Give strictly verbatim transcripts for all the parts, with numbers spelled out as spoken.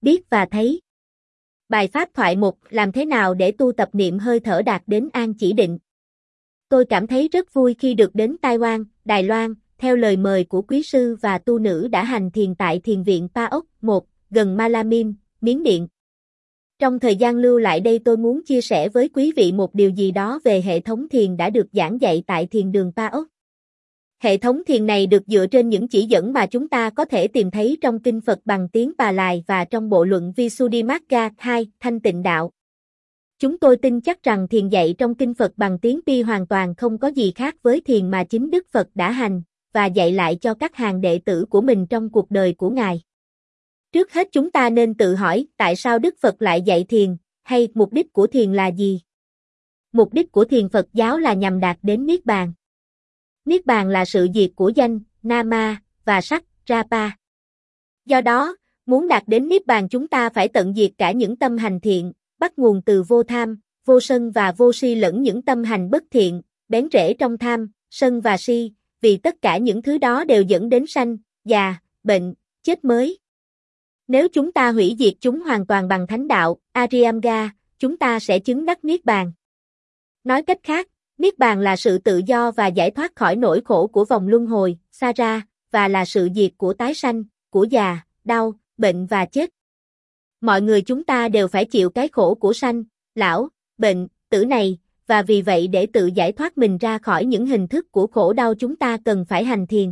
biết và thấy. Bài pháp thoại một. Làm thế nào để tu tập niệm hơi thở đạt đến an chỉ định? Tôi cảm thấy rất vui khi được đến Taiwan, Đài Loan, theo lời mời của quý sư và tu nữ đã hành thiền tại thiền viện Pa Ốc một, gần Malamim, Miến Điện. Trong thời gian lưu lại đây tôi muốn chia sẻ với quý vị một điều gì đó về hệ thống thiền đã được giảng dạy tại thiền đường Pa Ốc. Hệ thống thiền này được dựa trên những chỉ dẫn mà chúng ta có thể tìm thấy trong kinh Phật bằng tiếng Bà Lài và trong bộ luận Visuddhimagga hai, Thanh Tịnh Đạo. Chúng tôi tin chắc rằng thiền dạy trong kinh Phật bằng tiếng Pi hoàn toàn không có gì khác với thiền mà chính Đức Phật đã hành và dạy lại cho các hàng đệ tử của mình trong cuộc đời của Ngài. Trước hết chúng ta nên tự hỏi tại sao Đức Phật lại dạy thiền, hay mục đích của thiền là gì? Mục đích của thiền Phật giáo là nhằm đạt đến Niết Bàn. Niết Bàn là sự diệt của danh, Nama, và sắc, Rapa. Do đó, muốn đạt đến Niết Bàn chúng ta phải tận diệt cả những tâm hành thiện, bắt nguồn từ vô tham, vô sân và vô si lẫn những tâm hành bất thiện, bén rễ trong tham, sân và si, vì tất cả những thứ đó đều dẫn đến sanh, già, bệnh, chết mới. Nếu chúng ta hủy diệt chúng hoàn toàn bằng thánh đạo, Ariamga, chúng ta sẽ chứng đắc Niết Bàn. Nói cách khác, Niết Bàn là sự tự do và giải thoát khỏi nỗi khổ của vòng luân hồi, Sara, và là sự diệt của tái sanh, của già, đau, bệnh và chết. Mọi người chúng ta đều phải chịu cái khổ của sanh, lão, bệnh, tử này, và vì vậy để tự giải thoát mình ra khỏi những hình thức của khổ đau chúng ta cần phải hành thiền.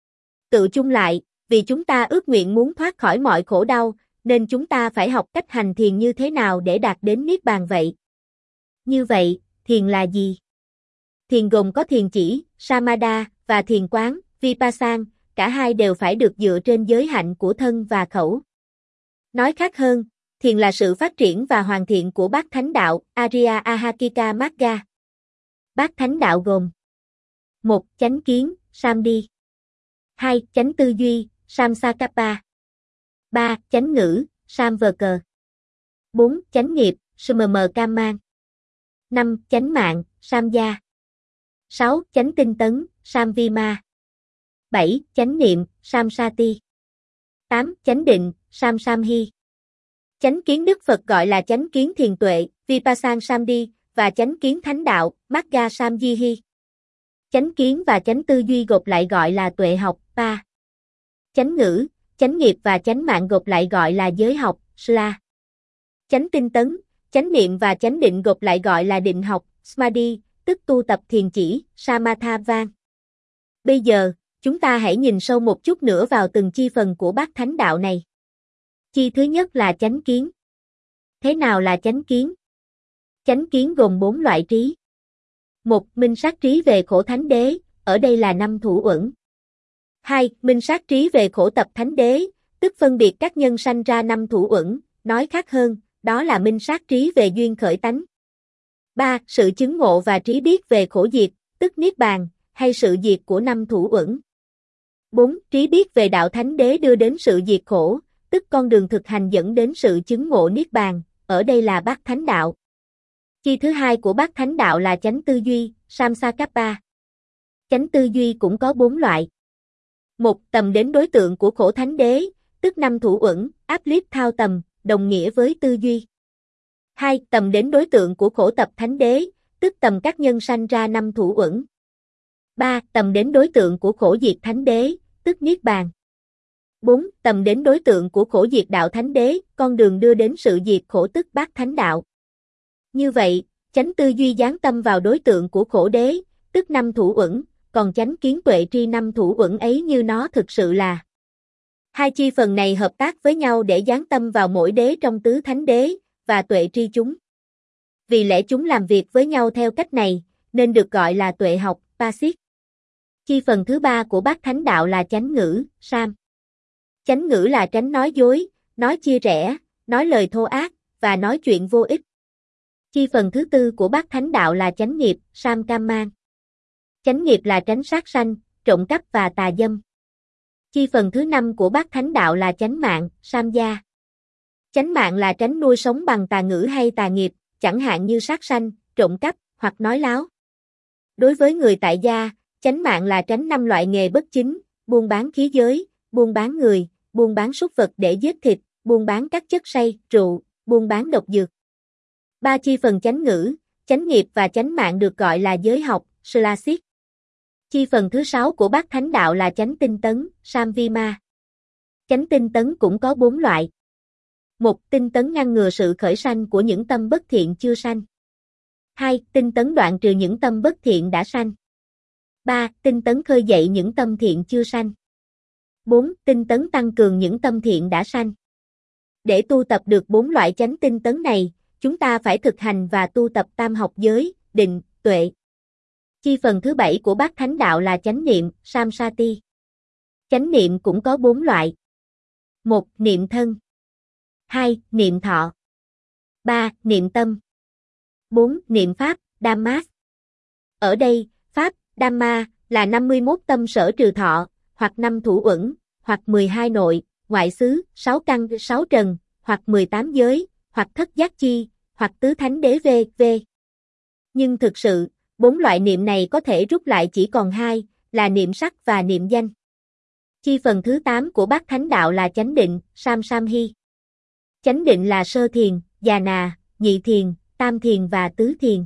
Tự chung lại, vì chúng ta ước nguyện muốn thoát khỏi mọi khổ đau, nên chúng ta phải học cách hành thiền như thế nào để đạt đến Niết Bàn vậy. Như vậy, thiền là gì? Thiền gồm có thiền chỉ, Samadha, và thiền quán, Vipassana, cả hai đều phải được dựa trên giới hạnh của thân và khẩu. Nói khác hơn, thiền là sự phát triển và hoàn thiện của bát thánh đạo, Arya Ahakika Magga. Bát thánh đạo gồm: một. Chánh kiến, Samdhi. hai. Chánh tư duy, Samsakappa. ba. Chánh ngữ, Samvaka. bốn. Chánh nghiệp, Smmkamman. năm. Chánh mạng, Samya. sáu. Chánh tinh tấn, Samvima. bảy. Chánh niệm, Samsati. tám. Chánh định, Samsamhi. Chánh kiến Đức Phật gọi là chánh kiến thiền tuệ, Vipassana Samdhi, và chánh kiến thánh đạo, Magga Samjihi. Chánh kiến và chánh tư duy gộp lại gọi là tuệ học, Pa. Chánh ngữ, chánh nghiệp và chánh mạng gộp lại gọi là giới học, Sla. Chánh tinh tấn, chánh niệm và chánh định gộp lại gọi là định học, Samadhi, tức tu tập thiền chỉ, Samatha Vang. Bây giờ, chúng ta hãy nhìn sâu một chút nữa vào từng chi phần của bát thánh đạo này. Chi thứ nhất là chánh kiến. Thế nào là chánh kiến? Chánh kiến gồm bốn loại trí. một. Minh sát trí về khổ thánh đế, ở đây là năm thủ uẩn. hai. Minh sát trí về khổ tập thánh đế, tức phân biệt các nhân sanh ra năm thủ uẩn, nói khác hơn, đó là minh sát trí về duyên khởi tánh. ba. Sự chứng ngộ và trí biết về khổ diệt, tức niết bàn, hay sự diệt của năm thủ uẩn. bốn. Trí biết về đạo thánh đế đưa đến sự diệt khổ, tức con đường thực hành dẫn đến sự chứng ngộ niết bàn, ở đây là bát thánh đạo. Chi thứ hai của bát thánh đạo là chánh tư duy, Samsakappa. Chánh tư duy cũng có bốn loại. một. Tầm đến đối tượng của khổ thánh đế, tức năm thủ uẩn, áp liếp thao tầm, đồng nghĩa với tư duy. hai. Tầm đến đối tượng của khổ tập thánh đế, tức tầm các nhân sanh ra năm thủ uẩn. ba. Tầm đến đối tượng của khổ diệt thánh đế, tức niết bàn. bốn. Tầm đến đối tượng của khổ diệt đạo thánh đế, con đường đưa đến sự diệt khổ tức bát thánh đạo. Như vậy, chánh tư duy giáng tâm vào đối tượng của khổ đế, tức năm thủ uẩn, còn chánh kiến tuệ tri năm thủ uẩn ấy như nó thực sự là. Hai chi phần này hợp tác với nhau để giáng tâm vào mỗi đế trong tứ thánh đế, và tuệ tri chúng. Vì lẽ chúng làm việc với nhau theo cách này, nên được gọi là tuệ học, Pasit. Chi phần thứ ba của bát thánh đạo là chánh ngữ, Sam. Chánh ngữ là tránh nói dối, nói chia rẽ, nói lời thô ác, và nói chuyện vô ích. Chi phần thứ tư của bát thánh đạo là chánh nghiệp, Samkamman. Chánh nghiệp là tránh sát sanh, trộm cắp và tà dâm. Chi phần thứ năm của bát thánh đạo là chánh mạng, Samya. Chánh mạng là tránh nuôi sống bằng tà ngữ hay tà nghiệp, chẳng hạn như sát sanh, trộm cắp, hoặc nói láo. Đối với người tại gia, chánh mạng là tránh năm loại nghề bất chính, buôn bán khí giới, buôn bán người, buôn bán súc vật để giết thịt, buôn bán các chất say, rượu, buôn bán độc dược. Ba chi phần chánh ngữ, chánh nghiệp và chánh mạng được gọi là giới học, Slasik. Chi phần thứ sáu của Bát Thánh Đạo là chánh tinh tấn, Samvima. Chánh tinh tấn cũng có bốn loại. Một. Tinh tấn ngăn ngừa sự khởi sanh của những tâm bất thiện chưa sanh. Hai. Tinh tấn đoạn trừ những tâm bất thiện đã sanh. Ba. Tinh tấn khơi dậy những tâm thiện chưa sanh. Bốn. Tinh tấn tăng cường những tâm thiện đã sanh. Để tu tập được bốn loại chánh tinh tấn này, chúng ta phải thực hành và tu tập tam học giới, định, tuệ. Chi phần thứ bảy của Bát Thánh Đạo là chánh niệm, Samsati. Chánh niệm cũng có bốn loại. Một. Niệm thân. Hai. Niệm thọ. Ba. Niệm tâm. Bốn. Niệm pháp, Dhamma. Ở đây, pháp, Dhamma, là năm mươi mốt tâm sở trừ thọ, hoặc năm thủ uẩn, hoặc mười hai nội, ngoại xứ, sáu căn, sáu trần, hoặc mười tám giới, hoặc thất giác chi, hoặc tứ thánh đế v.v. Nhưng thực sự, bốn loại niệm này có thể rút lại chỉ còn hai, là niệm sắc và niệm danh. Chi phần thứ tám của Bát Thánh Đạo là chánh định, Samsamhi. Chánh định là sơ thiền, già nà, nhị thiền, tam thiền và tứ thiền.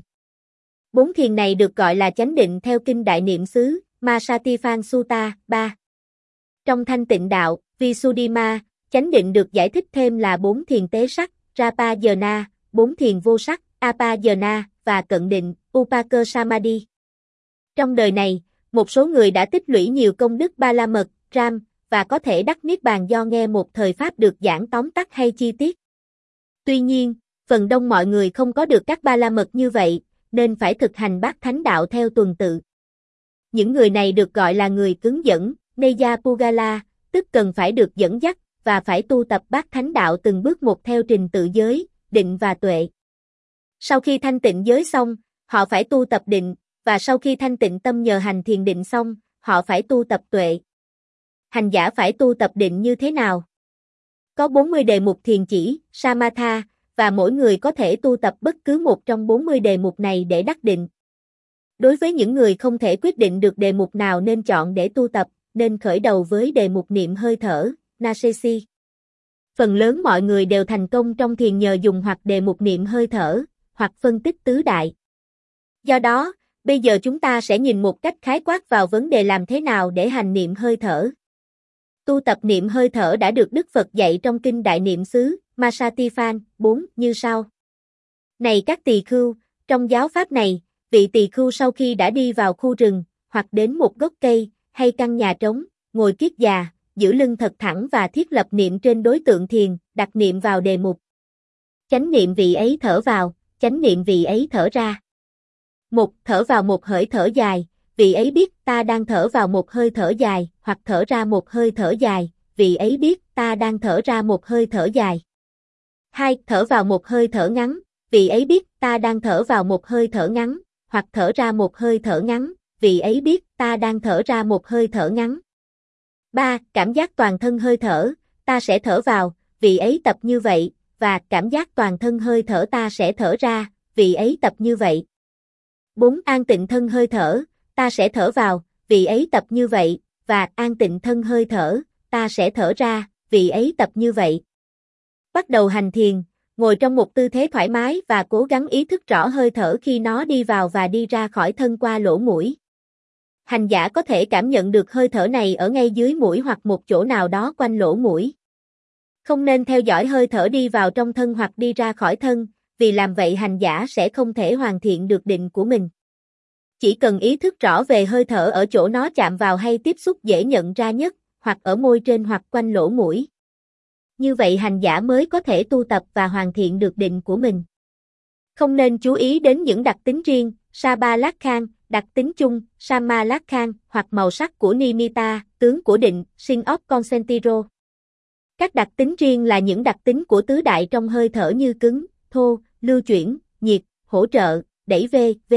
Bốn thiền này được gọi là chánh định theo kinh Đại Niệm xứ, Masatiphan Sutta, ba. Trong Thanh Tịnh Đạo, Visuddhima, chánh định được giải thích thêm là bốn thiền tế sắc, Rapajana, bốn thiền vô sắc, Apajana, và cận định, Upaka Samadhi. Trong đời này, một số người đã tích lũy nhiều công đức ba la mật, ram, và có thể đắc niết bàn do nghe một thời pháp được giảng tóm tắt hay chi tiết. Tuy nhiên, phần đông mọi người không có được các ba la mật như vậy, nên phải thực hành Bát Thánh Đạo theo tuần tự. Những người này được gọi là người cứng dẫn, Neya Pugala, tức cần phải được dẫn dắt, và phải tu tập Bát Thánh Đạo từng bước một theo trình tự giới, định và tuệ. Sau khi thanh tịnh giới xong, họ phải tu tập định, và sau khi thanh tịnh tâm nhờ hành thiền định xong, họ phải tu tập tuệ. Hành giả phải tu tập định như thế nào? Có bốn mươi đề mục thiền chỉ, Samatha, và mỗi người có thể tu tập bất cứ một trong bốn mươi đề mục này để đắc định. Đối với những người không thể quyết định được đề mục nào nên chọn để tu tập, nên khởi đầu với đề mục niệm hơi thở, Nasesi. Phần lớn mọi người đều thành công trong thiền nhờ dùng hoặc đề mục niệm hơi thở, hoặc phân tích tứ đại. Do đó, bây giờ chúng ta sẽ nhìn một cách khái quát vào vấn đề làm thế nào để hành niệm hơi thở. Tu tập niệm hơi thở đã được Đức Phật dạy trong kinh Đại Niệm xứ, Masatiphan, bốn, như sau. Này các tỳ khưu, trong giáo pháp này, vị tỳ khưu sau khi đã đi vào khu rừng, hoặc đến một gốc cây, hay căn nhà trống, ngồi kiết già, giữ lưng thật thẳng và thiết lập niệm trên đối tượng thiền, đặt niệm vào đề mục. Chánh niệm vị ấy thở vào, chánh niệm vị ấy thở ra. Một, thở vào một hơi thở dài, vị ấy biết ta đang thở vào một hơi thở dài, hoặc thở ra một hơi thở dài, vị ấy biết ta đang thở ra một hơi thở dài. Hai, thở vào một hơi thở ngắn, vị ấy biết ta đang thở vào một hơi thở ngắn, hoặc thở ra một hơi thở ngắn, vị ấy biết ta đang thở ra một hơi thở ngắn. Ba, cảm giác toàn thân hơi thở, ta sẽ thở vào, vị ấy tập như vậy, và cảm giác toàn thân hơi thở ta sẽ thở ra, vị ấy tập như vậy. Bốn, an tịnh thân hơi thở, ta sẽ thở vào, vị ấy tập như vậy, và an tịnh thân hơi thở, ta sẽ thở ra, vị ấy tập như vậy. Bắt đầu hành thiền, ngồi trong một tư thế thoải mái và cố gắng ý thức rõ hơi thở khi nó đi vào và đi ra khỏi thân qua lỗ mũi. Hành giả có thể cảm nhận được hơi thở này ở ngay dưới mũi hoặc một chỗ nào đó quanh lỗ mũi. Không nên theo dõi hơi thở đi vào trong thân hoặc đi ra khỏi thân, vì làm vậy hành giả sẽ không thể hoàn thiện được định của mình. Chỉ cần ý thức rõ về hơi thở ở chỗ nó chạm vào hay tiếp xúc dễ nhận ra nhất, hoặc ở môi trên hoặc quanh lỗ mũi. Như vậy hành giả mới có thể tu tập và hoàn thiện được định của mình. Không nên chú ý đến những đặc tính riêng, Sabalakhang, đặc tính chung, Samalakhang, hoặc màu sắc của Nimitta, tướng của định, Sin of Consentiro. Các đặc tính riêng là những đặc tính của tứ đại trong hơi thở như cứng, thô, lưu chuyển, nhiệt, hỗ trợ, đẩy v.v.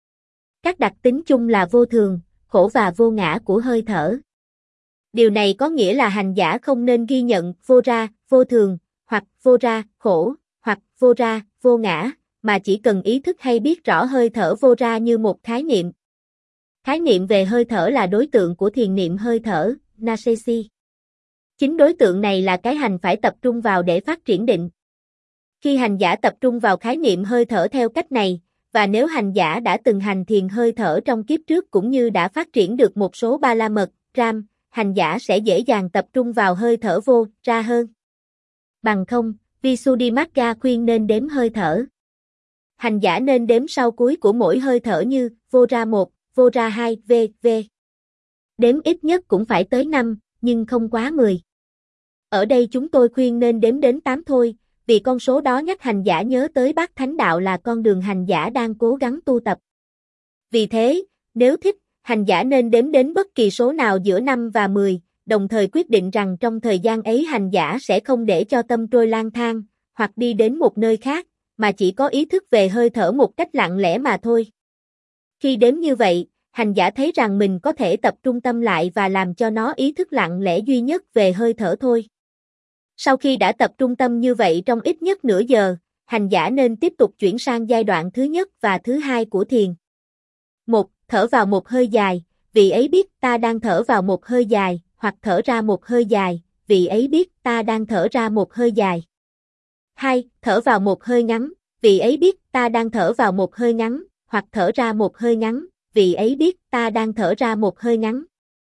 Các đặc tính chung là vô thường, khổ và vô ngã của hơi thở. Điều này có nghĩa là hành giả không nên ghi nhận vô ra, vô thường, hoặc vô ra, khổ, hoặc vô ra, vô ngã, mà chỉ cần ý thức hay biết rõ hơi thở vô ra như một khái niệm. Khái niệm về hơi thở là đối tượng của thiền niệm hơi thở, Nasesi. Chính đối tượng này là cái hành phải tập trung vào để phát triển định. Khi hành giả tập trung vào khái niệm hơi thở theo cách này, và nếu hành giả đã từng hành thiền hơi thở trong kiếp trước cũng như đã phát triển được một số ba la mật, ram, hành giả sẽ dễ dàng tập trung vào hơi thở vô, ra hơn. Bằng không, Visuddhimagga khuyên nên đếm hơi thở. Hành giả nên đếm sau cuối của mỗi hơi thở như vô ra một, vô ra hai, vân vân. Đếm ít nhất cũng phải tới năm, nhưng không quá mười. Ở đây chúng tôi khuyên nên đếm đến tám thôi, vì con số đó nhắc hành giả nhớ tới Bát Thánh Đạo là con đường hành giả đang cố gắng tu tập. Vì thế, nếu thích, hành giả nên đếm đến bất kỳ số nào giữa năm và mười, đồng thời quyết định rằng trong thời gian ấy hành giả sẽ không để cho tâm trôi lang thang, hoặc đi đến một nơi khác, mà chỉ có ý thức về hơi thở một cách lặng lẽ mà thôi. Khi đếm như vậy, hành giả thấy rằng mình có thể tập trung tâm lại và làm cho nó ý thức lặng lẽ duy nhất về hơi thở thôi. Sau khi đã tập trung tâm như vậy trong ít nhất nửa giờ, hành giả nên tiếp tục chuyển sang giai đoạn thứ nhất và thứ hai của thiền. một. Thở vào một hơi dài, vị ấy biết ta đang thở vào một hơi dài, hoặc thở ra một hơi dài, vị ấy biết ta đang thở ra một hơi dài. hai. Thở vào một hơi ngắn, vị ấy biết ta đang thở vào một hơi ngắn, hoặc thở ra một hơi ngắn, vị ấy biết ta đang thở ra một hơi ngắn.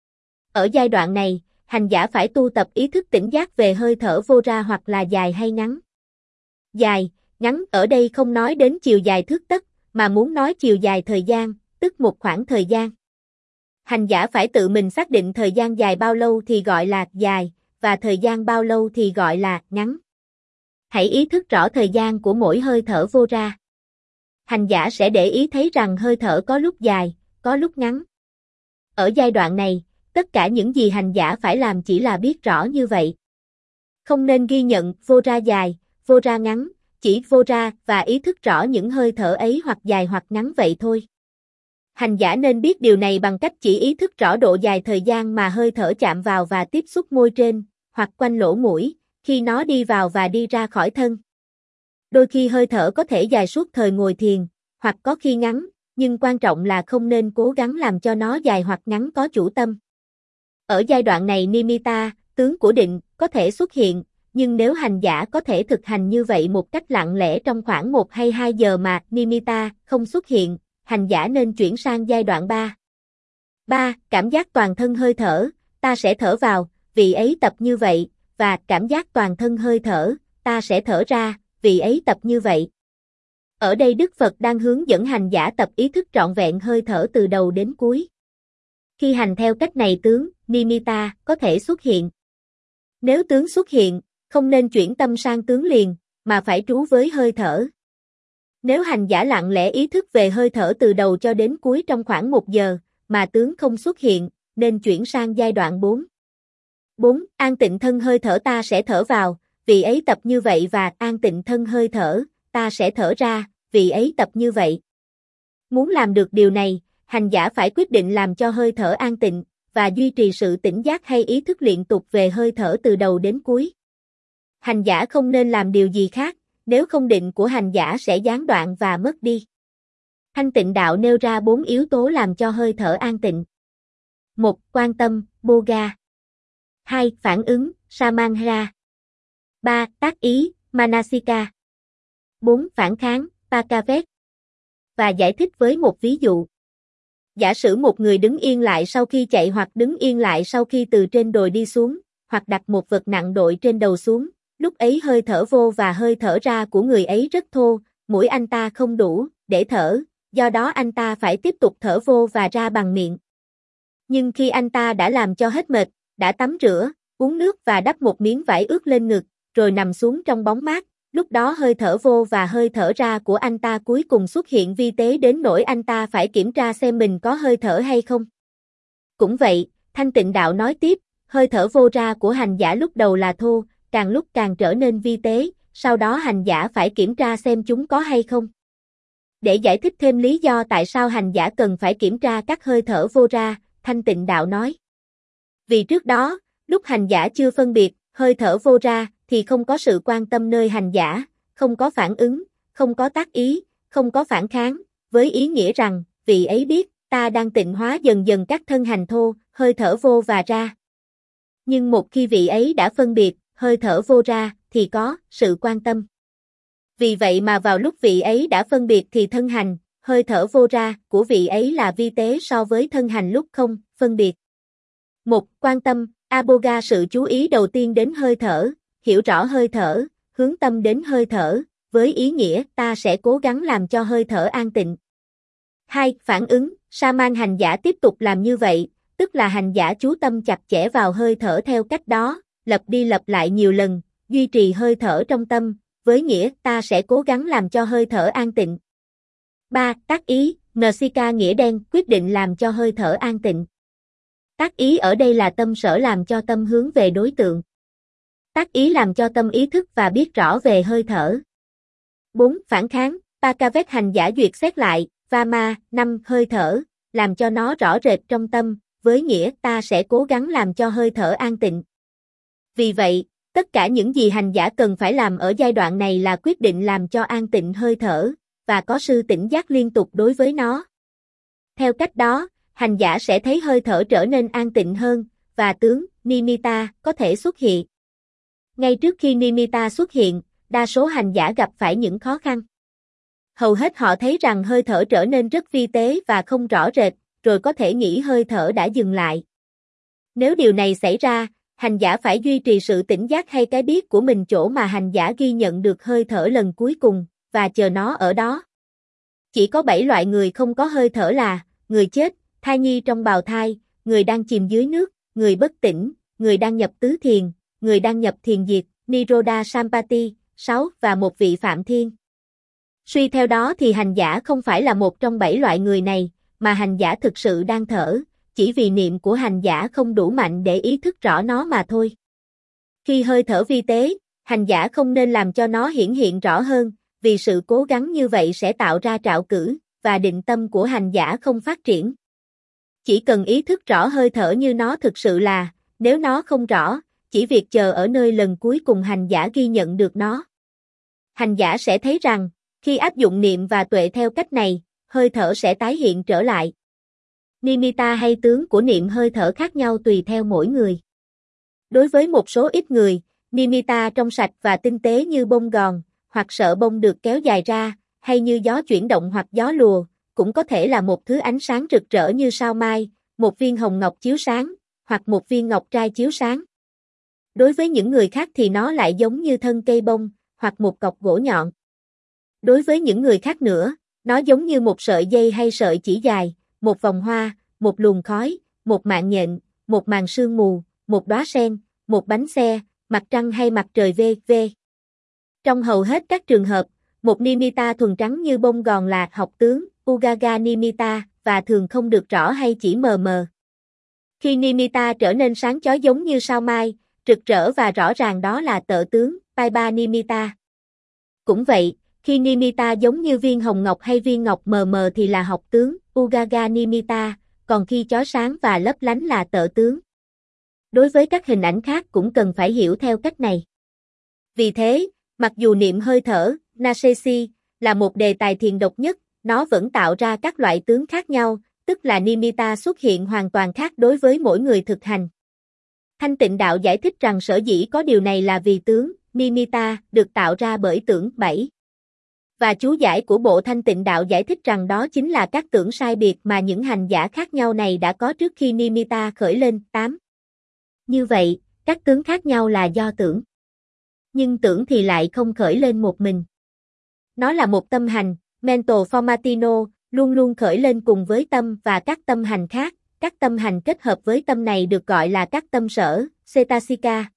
Ở giai đoạn này, hành giả phải tu tập ý thức tỉnh giác về hơi thở vô ra hoặc là dài hay ngắn. Dài, ngắn ở đây không nói đến chiều dài thước tấc, mà muốn nói chiều dài thời gian, tức một khoảng thời gian. Hành giả phải tự mình xác định thời gian dài bao lâu thì gọi là dài, và thời gian bao lâu thì gọi là ngắn. Hãy ý thức rõ thời gian của mỗi hơi thở vô ra. Hành giả sẽ để ý thấy rằng hơi thở có lúc dài, có lúc ngắn. Ở giai đoạn này, tất cả những gì hành giả phải làm chỉ là biết rõ như vậy. Không nên ghi nhận vô ra dài, vô ra ngắn, chỉ vô ra và ý thức rõ những hơi thở ấy hoặc dài hoặc ngắn vậy thôi. Hành giả nên biết điều này bằng cách chỉ ý thức rõ độ dài thời gian mà hơi thở chạm vào và tiếp xúc môi trên, hoặc quanh lỗ mũi, khi nó đi vào và đi ra khỏi thân. Đôi khi hơi thở có thể dài suốt thời ngồi thiền, hoặc có khi ngắn, nhưng quan trọng là không nên cố gắng làm cho nó dài hoặc ngắn có chủ tâm. Ở giai đoạn này nimitta, tướng của định, có thể xuất hiện, nhưng nếu hành giả có thể thực hành như vậy một cách lặng lẽ trong khoảng một hay hai giờ mà nimitta không xuất hiện, hành giả nên chuyển sang giai đoạn ba. ba. Cảm giác toàn thân hơi thở, ta sẽ thở vào, vị ấy tập như vậy, và cảm giác toàn thân hơi thở, ta sẽ thở ra, vị ấy tập như vậy. Ở đây Đức Phật đang hướng dẫn hành giả tập ý thức trọn vẹn hơi thở từ đầu đến cuối. Khi hành theo cách này tướng, nimitta, có thể xuất hiện. Nếu tướng xuất hiện, không nên chuyển tâm sang tướng liền, mà phải trú với hơi thở. Nếu hành giả lặng lẽ ý thức về hơi thở từ đầu cho đến cuối trong khoảng một giờ, mà tướng không xuất hiện, nên chuyển sang giai đoạn bốn. bốn. An tịnh thân hơi thở ta sẽ thở vào, vị ấy tập như vậy và an tịnh thân hơi thở, ta sẽ thở ra, vị ấy tập như vậy. Muốn làm được điều này, hành giả phải quyết định làm cho hơi thở an tịnh, và duy trì sự tỉnh giác hay ý thức liên tục về hơi thở từ đầu đến cuối. Hành giả không nên làm điều gì khác, nếu không định của hành giả sẽ gián đoạn và mất đi. Thanh tịnh đạo nêu ra bốn yếu tố làm cho hơi thở an tịnh. một. Quan tâm, boga. hai. Phản ứng, samanhara. ba. Tác ý, manasika. bốn. Phản kháng, pakavet. Và giải thích với một ví dụ. Giả sử một người đứng yên lại sau khi chạy hoặc đứng yên lại sau khi từ trên đồi đi xuống, hoặc đặt một vật nặng đội trên đầu xuống, lúc ấy hơi thở vô và hơi thở ra của người ấy rất thô, mũi anh ta không đủ để thở, do đó anh ta phải tiếp tục thở vô và ra bằng miệng. Nhưng khi anh ta đã làm cho hết mệt, đã tắm rửa, uống nước và đắp một miếng vải ướt lên ngực, rồi nằm xuống trong bóng mát, lúc đó hơi thở vô và hơi thở ra của anh ta cuối cùng xuất hiện vi tế đến nỗi anh ta phải kiểm tra xem mình có hơi thở hay không. Cũng vậy, Thanh Tịnh Đạo nói tiếp, hơi thở vô ra của hành giả lúc đầu là thô, càng lúc càng trở nên vi tế, sau đó hành giả phải kiểm tra xem chúng có hay không. Để giải thích thêm lý do tại sao hành giả cần phải kiểm tra các hơi thở vô ra, Thanh Tịnh Đạo nói. Vì trước đó, lúc hành giả chưa phân biệt, hơi thở vô ra, thì không có sự quan tâm nơi hành giả, không có phản ứng, không có tác ý, không có phản kháng, với ý nghĩa rằng, vị ấy biết, ta đang tịnh hóa dần dần các thân hành thô, hơi thở vô và ra. Nhưng một khi vị ấy đã phân biệt, hơi thở vô ra, thì có sự quan tâm. Vì vậy mà vào lúc vị ấy đã phân biệt thì thân hành, hơi thở vô ra của vị ấy là vi tế so với thân hành lúc không phân biệt. Một, quan tâm, Aboga sự chú ý đầu tiên đến hơi thở, hiểu rõ hơi thở, hướng tâm đến hơi thở, với ý nghĩa ta sẽ cố gắng làm cho hơi thở an tịnh. Hai, phản ứng, Saman hành giả tiếp tục làm như vậy, tức là hành giả chú tâm chặt chẽ vào hơi thở theo cách đó, lặp đi lặp lại nhiều lần, duy trì hơi thở trong tâm, với nghĩa ta sẽ cố gắng làm cho hơi thở an tịnh. Ba, tác ý, Nsika nghĩa đen, quyết định làm cho hơi thở an tịnh. Tác ý ở đây là tâm sở làm cho tâm hướng về đối tượng. Tác ý làm cho tâm ý thức và biết rõ về hơi thở. Bốn, phản kháng, Pakavet hành giả duyệt xét lại, Vama, năm, hơi thở, làm cho nó rõ rệt trong tâm, với nghĩa ta sẽ cố gắng làm cho hơi thở an tịnh. Vì vậy, tất cả những gì hành giả cần phải làm ở giai đoạn này là quyết định làm cho an tịnh hơi thở, và có sự tỉnh giác liên tục đối với nó. Theo cách đó, hành giả sẽ thấy hơi thở trở nên an tịnh hơn, và tướng, Nimitta, có thể xuất hiện. Ngay trước khi Nimitta xuất hiện, đa số hành giả gặp phải những khó khăn. Hầu hết họ thấy rằng hơi thở trở nên rất vi tế và không rõ rệt, rồi có thể nghĩ hơi thở đã dừng lại. Nếu điều này xảy ra, hành giả phải duy trì sự tỉnh giác hay cái biết của mình chỗ mà hành giả ghi nhận được hơi thở lần cuối cùng, và chờ nó ở đó. Chỉ có bảy loại người không có hơi thở là người chết, thai nhi trong bào thai, người đang chìm dưới nước, người bất tỉnh, người đang nhập tứ thiền, người đang nhập thiền diệt, Niroda Sampati, sáu và một vị Phạm Thiên. Suy theo đó thì hành giả không phải là một trong bảy loại người này, mà hành giả thực sự đang thở, chỉ vì niệm của hành giả không đủ mạnh để ý thức rõ nó mà thôi. Khi hơi thở vi tế, hành giả không nên làm cho nó hiển hiện rõ hơn, vì sự cố gắng như vậy sẽ tạo ra trạo cử, và định tâm của hành giả không phát triển. Chỉ cần ý thức rõ hơi thở như nó thực sự là, nếu nó không rõ, chỉ việc chờ ở nơi lần cuối cùng hành giả ghi nhận được nó. Hành giả sẽ thấy rằng, khi áp dụng niệm và tuệ theo cách này, hơi thở sẽ tái hiện trở lại. Nimitta hay tướng của niệm hơi thở khác nhau tùy theo mỗi người. Đối với một số ít người, Nimitta trong sạch và tinh tế như bông gòn, hoặc sợ bông được kéo dài ra, hay như gió chuyển động hoặc gió lùa, cũng có thể là một thứ ánh sáng rực rỡ như sao mai, một viên hồng ngọc chiếu sáng, hoặc một viên ngọc trai chiếu sáng. Đối với những người khác thì nó lại giống như thân cây bông, hoặc một cọc gỗ nhọn. Đối với những người khác nữa, nó giống như một sợi dây hay sợi chỉ dài, một vòng hoa, một luồng khói, một mạng nhện, một màn sương mù, một đóa sen, một bánh xe, mặt trăng hay mặt trời vê vê. Trong hầu hết các trường hợp, một Nimitta thuần trắng như bông gòn là học tướng, Ugaga Nimitta, và thường không được rõ hay chỉ mờ mờ. Khi Nimitta trở nên sáng chói giống như sao mai, rực rỡ và rõ ràng đó là tợ tướng, Paiba Nimitta. Cũng vậy, khi Nimitta giống như viên hồng ngọc hay viên ngọc mờ mờ thì là học tướng, Ugaga Nimitta, còn khi chói sáng và lấp lánh là tợ tướng. Đối với các hình ảnh khác cũng cần phải hiểu theo cách này. Vì thế, mặc dù niệm hơi thở, Nasesi, là một đề tài thiền độc nhất, nó vẫn tạo ra các loại tướng khác nhau, tức là Nimitta xuất hiện hoàn toàn khác đối với mỗi người thực hành. Thanh Tịnh Đạo giải thích rằng sở dĩ có điều này là vì tướng, Nimitta, được tạo ra bởi tưởng bảy. Và chú giải của bộ Thanh Tịnh Đạo giải thích rằng đó chính là các tưởng sai biệt mà những hành giả khác nhau này đã có trước khi Nimitta khởi lên, tám. Như vậy, các tướng khác nhau là do tưởng. Nhưng tưởng thì lại không khởi lên một mình. Nó là một tâm hành, mental formatino, luôn luôn khởi lên cùng với tâm và các tâm hành khác. Các tâm hành kết hợp với tâm này được gọi là các tâm sở, cetasika.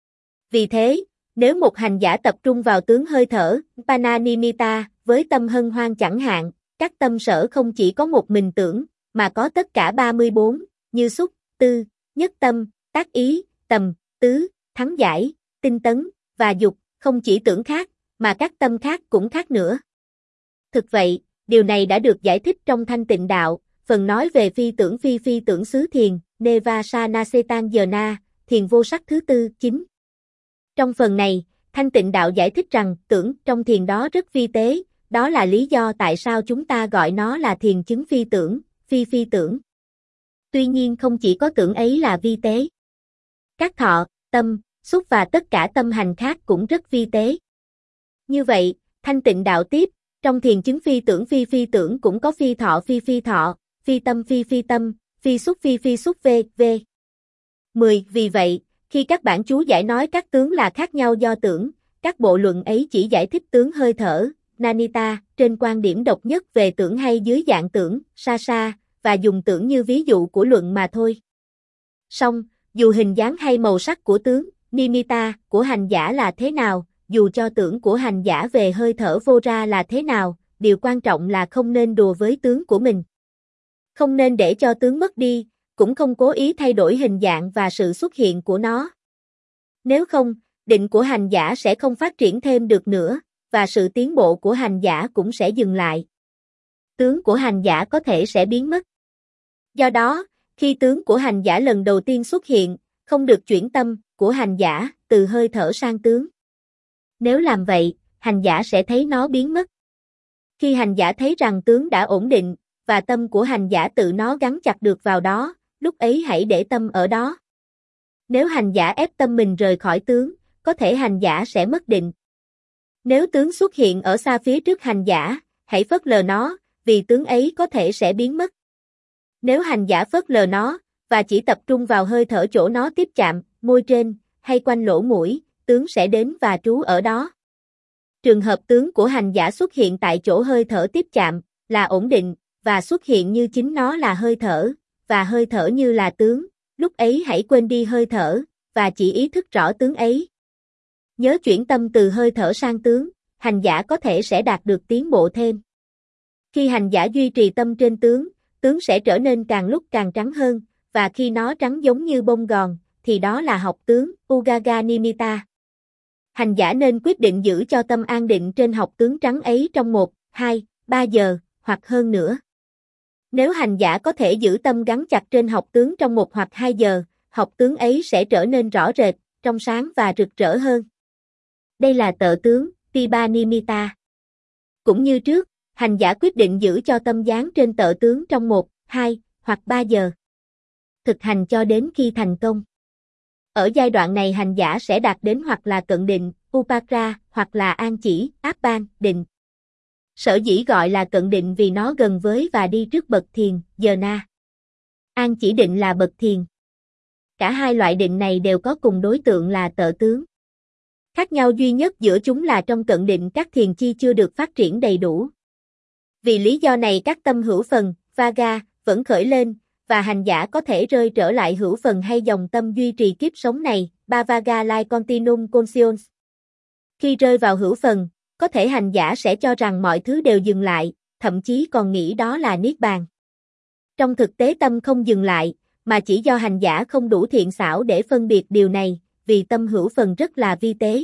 Vì thế, nếu một hành giả tập trung vào tướng hơi thở, Pananimitta, với tâm hân hoan chẳng hạn, các tâm sở không chỉ có một mình tưởng, mà có tất cả ba mươi bốn, như xúc, tư, nhất tâm, tác ý, tầm, tứ, thắng giải, tinh tấn, và dục, không chỉ tưởng khác, mà các tâm khác cũng khác nữa. Thực vậy, điều này đã được giải thích trong Thanh Tịnh Đạo, phần nói về phi tưởng phi phi tưởng xứ thiền, Nevasanasetanjana, thiền vô sắc thứ tư, chín. Trong phần này, Thanh Tịnh Đạo giải thích rằng tưởng trong thiền đó rất vi tế, đó là lý do tại sao chúng ta gọi nó là thiền chứng phi tưởng, phi phi tưởng. Tuy nhiên không chỉ có tưởng ấy là vi tế. Các thọ, tâm, xúc và tất cả tâm hành khác cũng rất vi tế. Như vậy, thanh tịnh đạo tiếp, trong thiền chứng phi tưởng phi phi tưởng cũng có phi thọ phi phi thọ, phi tâm phi phi tâm, phi xúc phi phi xúc v, v. mười. Vì vậy, khi các bản chú giải nói các tướng là khác nhau do tưởng, các bộ luận ấy chỉ giải thích tướng hơi thở, Nanita, trên quan điểm độc nhất về tưởng hay dưới dạng tưởng, Sasa, và dùng tưởng như ví dụ của luận mà thôi. Song, dù hình dáng hay màu sắc của tướng, Nimitta, của hành giả là thế nào, dù cho tưởng của hành giả về hơi thở vô ra là thế nào, điều quan trọng là không nên đùa với tướng của mình. Không nên để cho tướng mất đi, cũng không cố ý thay đổi hình dạng và sự xuất hiện của nó. Nếu không, định của hành giả sẽ không phát triển thêm được nữa, và sự tiến bộ của hành giả cũng sẽ dừng lại. Tướng của hành giả có thể sẽ biến mất. Do đó, khi tướng của hành giả lần đầu tiên xuất hiện, không được chuyển tâm của hành giả từ hơi thở sang tướng. Nếu làm vậy, hành giả sẽ thấy nó biến mất. Khi hành giả thấy rằng tướng đã ổn định, và tâm của hành giả tự nó gắn chặt được vào đó, lúc ấy hãy để tâm ở đó. Nếu hành giả ép tâm mình rời khỏi tướng, có thể hành giả sẽ mất định. Nếu tướng xuất hiện ở xa phía trước hành giả, hãy phớt lờ nó, vì tướng ấy có thể sẽ biến mất. Nếu hành giả phớt lờ nó, và chỉ tập trung vào hơi thở chỗ nó tiếp chạm, môi trên, hay quanh lỗ mũi, tướng sẽ đến và trú ở đó. Trường hợp tướng của hành giả xuất hiện tại chỗ hơi thở tiếp chạm, là ổn định, và xuất hiện như chính nó là hơi thở, và hơi thở như là tướng, lúc ấy hãy quên đi hơi thở, và chỉ ý thức rõ tướng ấy. Nhớ chuyển tâm từ hơi thở sang tướng, hành giả có thể sẽ đạt được tiến bộ thêm. Khi hành giả duy trì tâm trên tướng, tướng sẽ trở nên càng lúc càng trắng hơn, và khi nó trắng giống như bông gòn, thì đó là học tướng, Ugaga Nimitta. Hành giả nên quyết định giữ cho tâm an định trên học tướng trắng ấy trong một, hai, ba giờ, hoặc hơn nữa. Nếu hành giả có thể giữ tâm gắn chặt trên học tướng trong một hoặc hai giờ, học tướng ấy sẽ trở nên rõ rệt, trong sáng và rực rỡ hơn. Đây là tợ tướng, Tiba Nimitta. Cũng như trước, hành giả quyết định giữ cho tâm dán trên tợ tướng trong một, hai, hoặc ba giờ. Thực hành cho đến khi thành công. Ở giai đoạn này hành giả sẽ đạt đến hoặc là cận định, Upakra, hoặc là an chỉ, Appan, định. Sở dĩ gọi là cận định vì nó gần với và đi trước bậc thiền, Dhyana. An chỉ định là bậc thiền. Cả hai loại định này đều có cùng đối tượng là tợ tướng. Khác nhau duy nhất giữa chúng là trong cận định các thiền chi chưa được phát triển đầy đủ. Vì lý do này các tâm hữu phần, Vaga, vẫn khởi lên, và hành giả có thể rơi trở lại hữu phần hay dòng tâm duy trì kiếp sống này, Bhavaga Lai Continuum Conscience. Khi rơi vào hữu phần, có thể hành giả sẽ cho rằng mọi thứ đều dừng lại, thậm chí còn nghĩ đó là Niết Bàn. Trong thực tế tâm không dừng lại, mà chỉ do hành giả không đủ thiện xảo để phân biệt điều này, vì tâm hữu phần rất là vi tế.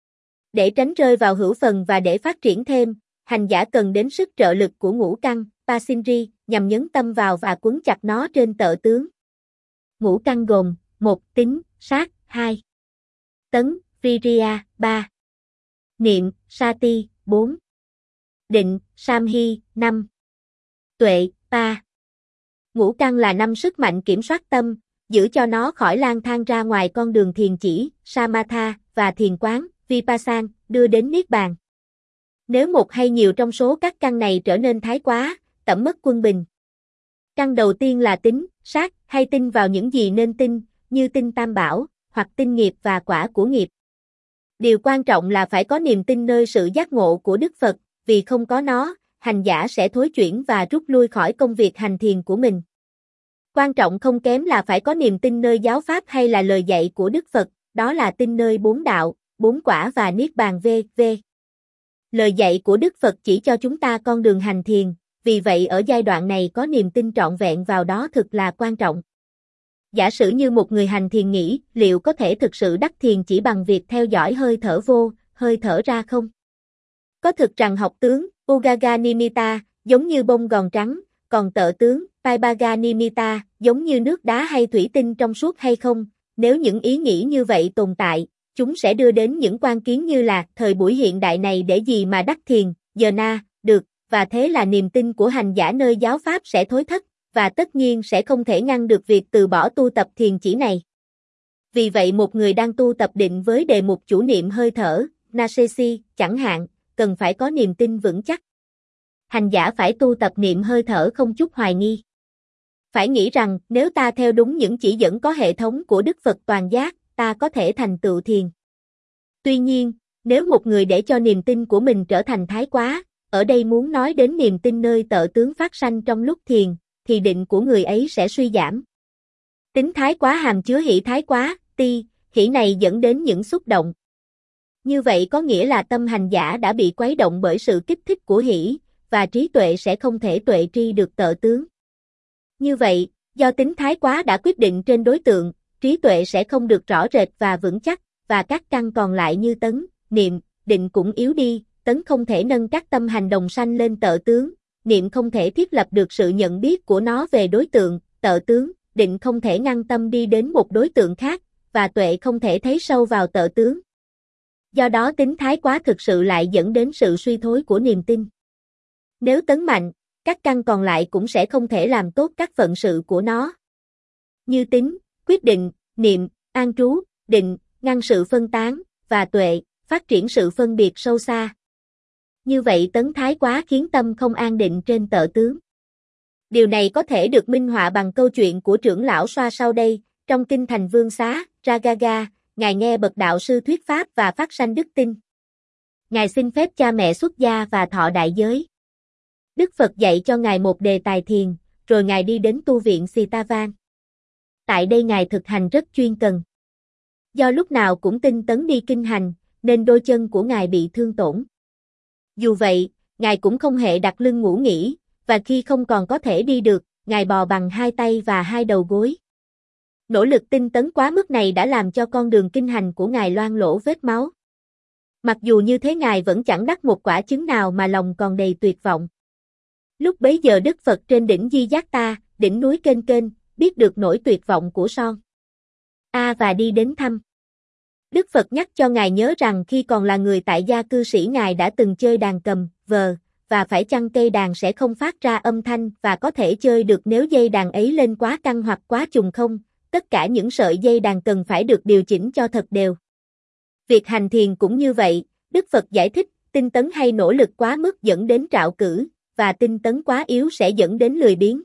Để tránh rơi vào hữu phần và để phát triển thêm, hành giả cần đến sức trợ lực của ngũ căn, Pasindri, nhằm nhấn tâm vào và quấn chặt nó trên tợ tướng. Ngũ căn gồm, một. Tính, sát, hai. Tấn, Viriya, ba. Niệm, Sati, bốn. Định, Samhi, năm. Tuệ, Pa. Ngũ căn là năm sức mạnh kiểm soát tâm, giữ cho nó khỏi lang thang ra ngoài con đường thiền chỉ, Samatha, và thiền quán, Vipassana, đưa đến Niết Bàn. Nếu một hay nhiều trong số các căn này trở nên thái quá, tẩm mất quân bình. Căn đầu tiên là tính, sát, hay tin vào những gì nên tin, như tin tam bảo, hoặc tin nghiệp và quả của nghiệp. Điều quan trọng là phải có niềm tin nơi sự giác ngộ của Đức Phật, vì không có nó, hành giả sẽ thối chuyển và rút lui khỏi công việc hành thiền của mình. Quan trọng không kém là phải có niềm tin nơi giáo pháp hay là lời dạy của Đức Phật, đó là tin nơi bốn đạo, bốn quả và Niết Bàn vân vân. Lời dạy của Đức Phật chỉ cho chúng ta con đường hành thiền, vì vậy ở giai đoạn này có niềm tin trọn vẹn vào đó thực là quan trọng. Giả sử như một người hành thiền nghĩ liệu có thể thực sự đắc thiền chỉ bằng việc theo dõi hơi thở vô, hơi thở ra không? Có thực rằng học tướng, Ugaga Nimitta, giống như bông gòn trắng, còn tợ tướng, Paibaga Nimitta, giống như nước đá hay thủy tinh trong suốt hay không? Nếu những ý nghĩ như vậy tồn tại, chúng sẽ đưa đến những quan kiến như là thời buổi hiện đại này để gì mà đắc thiền, Dhyana, được, và thế là niềm tin của hành giả nơi giáo pháp sẽ thối thất, và tất nhiên sẽ không thể ngăn được việc từ bỏ tu tập thiền chỉ này. Vì vậy một người đang tu tập định với đề mục chủ niệm hơi thở, Nasesi, chẳng hạn, cần phải có niềm tin vững chắc. Hành giả phải tu tập niệm hơi thở không chút hoài nghi. Phải nghĩ rằng nếu ta theo đúng những chỉ dẫn có hệ thống của Đức Phật Toàn Giác, ta có thể thành tựu thiền. Tuy nhiên, nếu một người để cho niềm tin của mình trở thành thái quá, ở đây muốn nói đến niềm tin nơi tợ tướng phát sanh trong lúc thiền, thì định của người ấy sẽ suy giảm. Tính thái quá hàm chứa hỷ thái quá, ti, hỷ này dẫn đến những xúc động. Như vậy có nghĩa là tâm hành giả đã bị quấy động bởi sự kích thích của hỷ, và trí tuệ sẽ không thể tuệ tri được tợ tướng. Như vậy, do tính thái quá đã quyết định trên đối tượng, trí tuệ sẽ không được rõ rệt và vững chắc, và các căn còn lại như tấn, niệm, định cũng yếu đi, tấn không thể nâng các tâm hành đồng sanh lên tợ tướng, niệm không thể thiết lập được sự nhận biết của nó về đối tượng, tợ tướng, định không thể ngăn tâm đi đến một đối tượng khác, và tuệ không thể thấy sâu vào tợ tướng. Do đó tính thái quá thực sự lại dẫn đến sự suy thối của niềm tin. Nếu tấn mạnh, các căn còn lại cũng sẽ không thể làm tốt các phận sự của nó. Như tính, quyết định, niệm, an trú, định, ngăn sự phân tán, và tuệ, phát triển sự phân biệt sâu xa. Như vậy tấn thái quá khiến tâm không an định trên tợ tướng. Điều này có thể được minh họa bằng câu chuyện của trưởng lão Xoa sau đây, trong kinh Thành Vương Xá, Ragaga, Ngài nghe bậc đạo sư thuyết pháp và phát sanh đức tin. Ngài xin phép cha mẹ xuất gia và thọ đại giới. Đức Phật dạy cho Ngài một đề tài thiền, rồi Ngài đi đến tu viện Sitavan. Tại đây Ngài thực hành rất chuyên cần. Do lúc nào cũng tinh tấn đi kinh hành, nên đôi chân của Ngài bị thương tổn. Dù vậy, Ngài cũng không hề đặt lưng ngủ nghỉ, và khi không còn có thể đi được, Ngài bò bằng hai tay và hai đầu gối. Nỗ lực tinh tấn quá mức này đã làm cho con đường kinh hành của Ngài loang lỗ vết máu. Mặc dù như thế Ngài vẫn chẳng đắc một quả trứng nào mà lòng còn đầy tuyệt vọng. Lúc bấy giờ Đức Phật trên đỉnh Di Giác Ta, đỉnh núi Kênh Kênh, biết được nỗi tuyệt vọng của Son A và đi đến thăm. Đức Phật nhắc cho Ngài nhớ rằng khi còn là người tại gia cư sĩ Ngài đã từng chơi đàn cầm, vờ, và phải chăng cây đàn sẽ không phát ra âm thanh và có thể chơi được nếu dây đàn ấy lên quá căng hoặc quá trùng không, tất cả những sợi dây đàn cần phải được điều chỉnh cho thật đều. Việc hành thiền cũng như vậy, Đức Phật giải thích, tinh tấn hay nỗ lực quá mức dẫn đến trạo cử, và tinh tấn quá yếu sẽ dẫn đến lười biếng.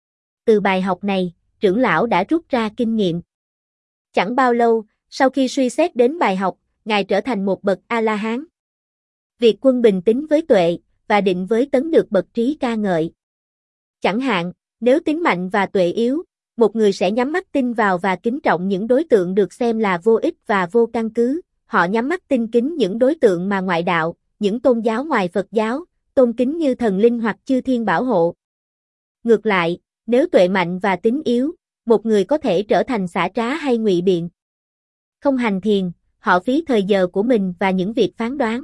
Từ bài học này, trưởng lão đã rút ra kinh nghiệm. Chẳng bao lâu, sau khi suy xét đến bài học, Ngài trở thành một bậc A-la-hán. Việc quân bình tính với tuệ, và định với tấn được bậc trí ca ngợi. Chẳng hạn, nếu tính mạnh và tuệ yếu, một người sẽ nhắm mắt tin vào và kính trọng những đối tượng được xem là vô ích và vô căn cứ, họ nhắm mắt tin kính những đối tượng mà ngoại đạo, những tôn giáo ngoài Phật giáo, tôn kính như thần linh hoặc chư thiên bảo hộ. Ngược lại, nếu tuệ mạnh và tính yếu, một người có thể trở thành xả trá hay ngụy biện. Không hành thiền, họ phí thời giờ của mình và những việc phán đoán.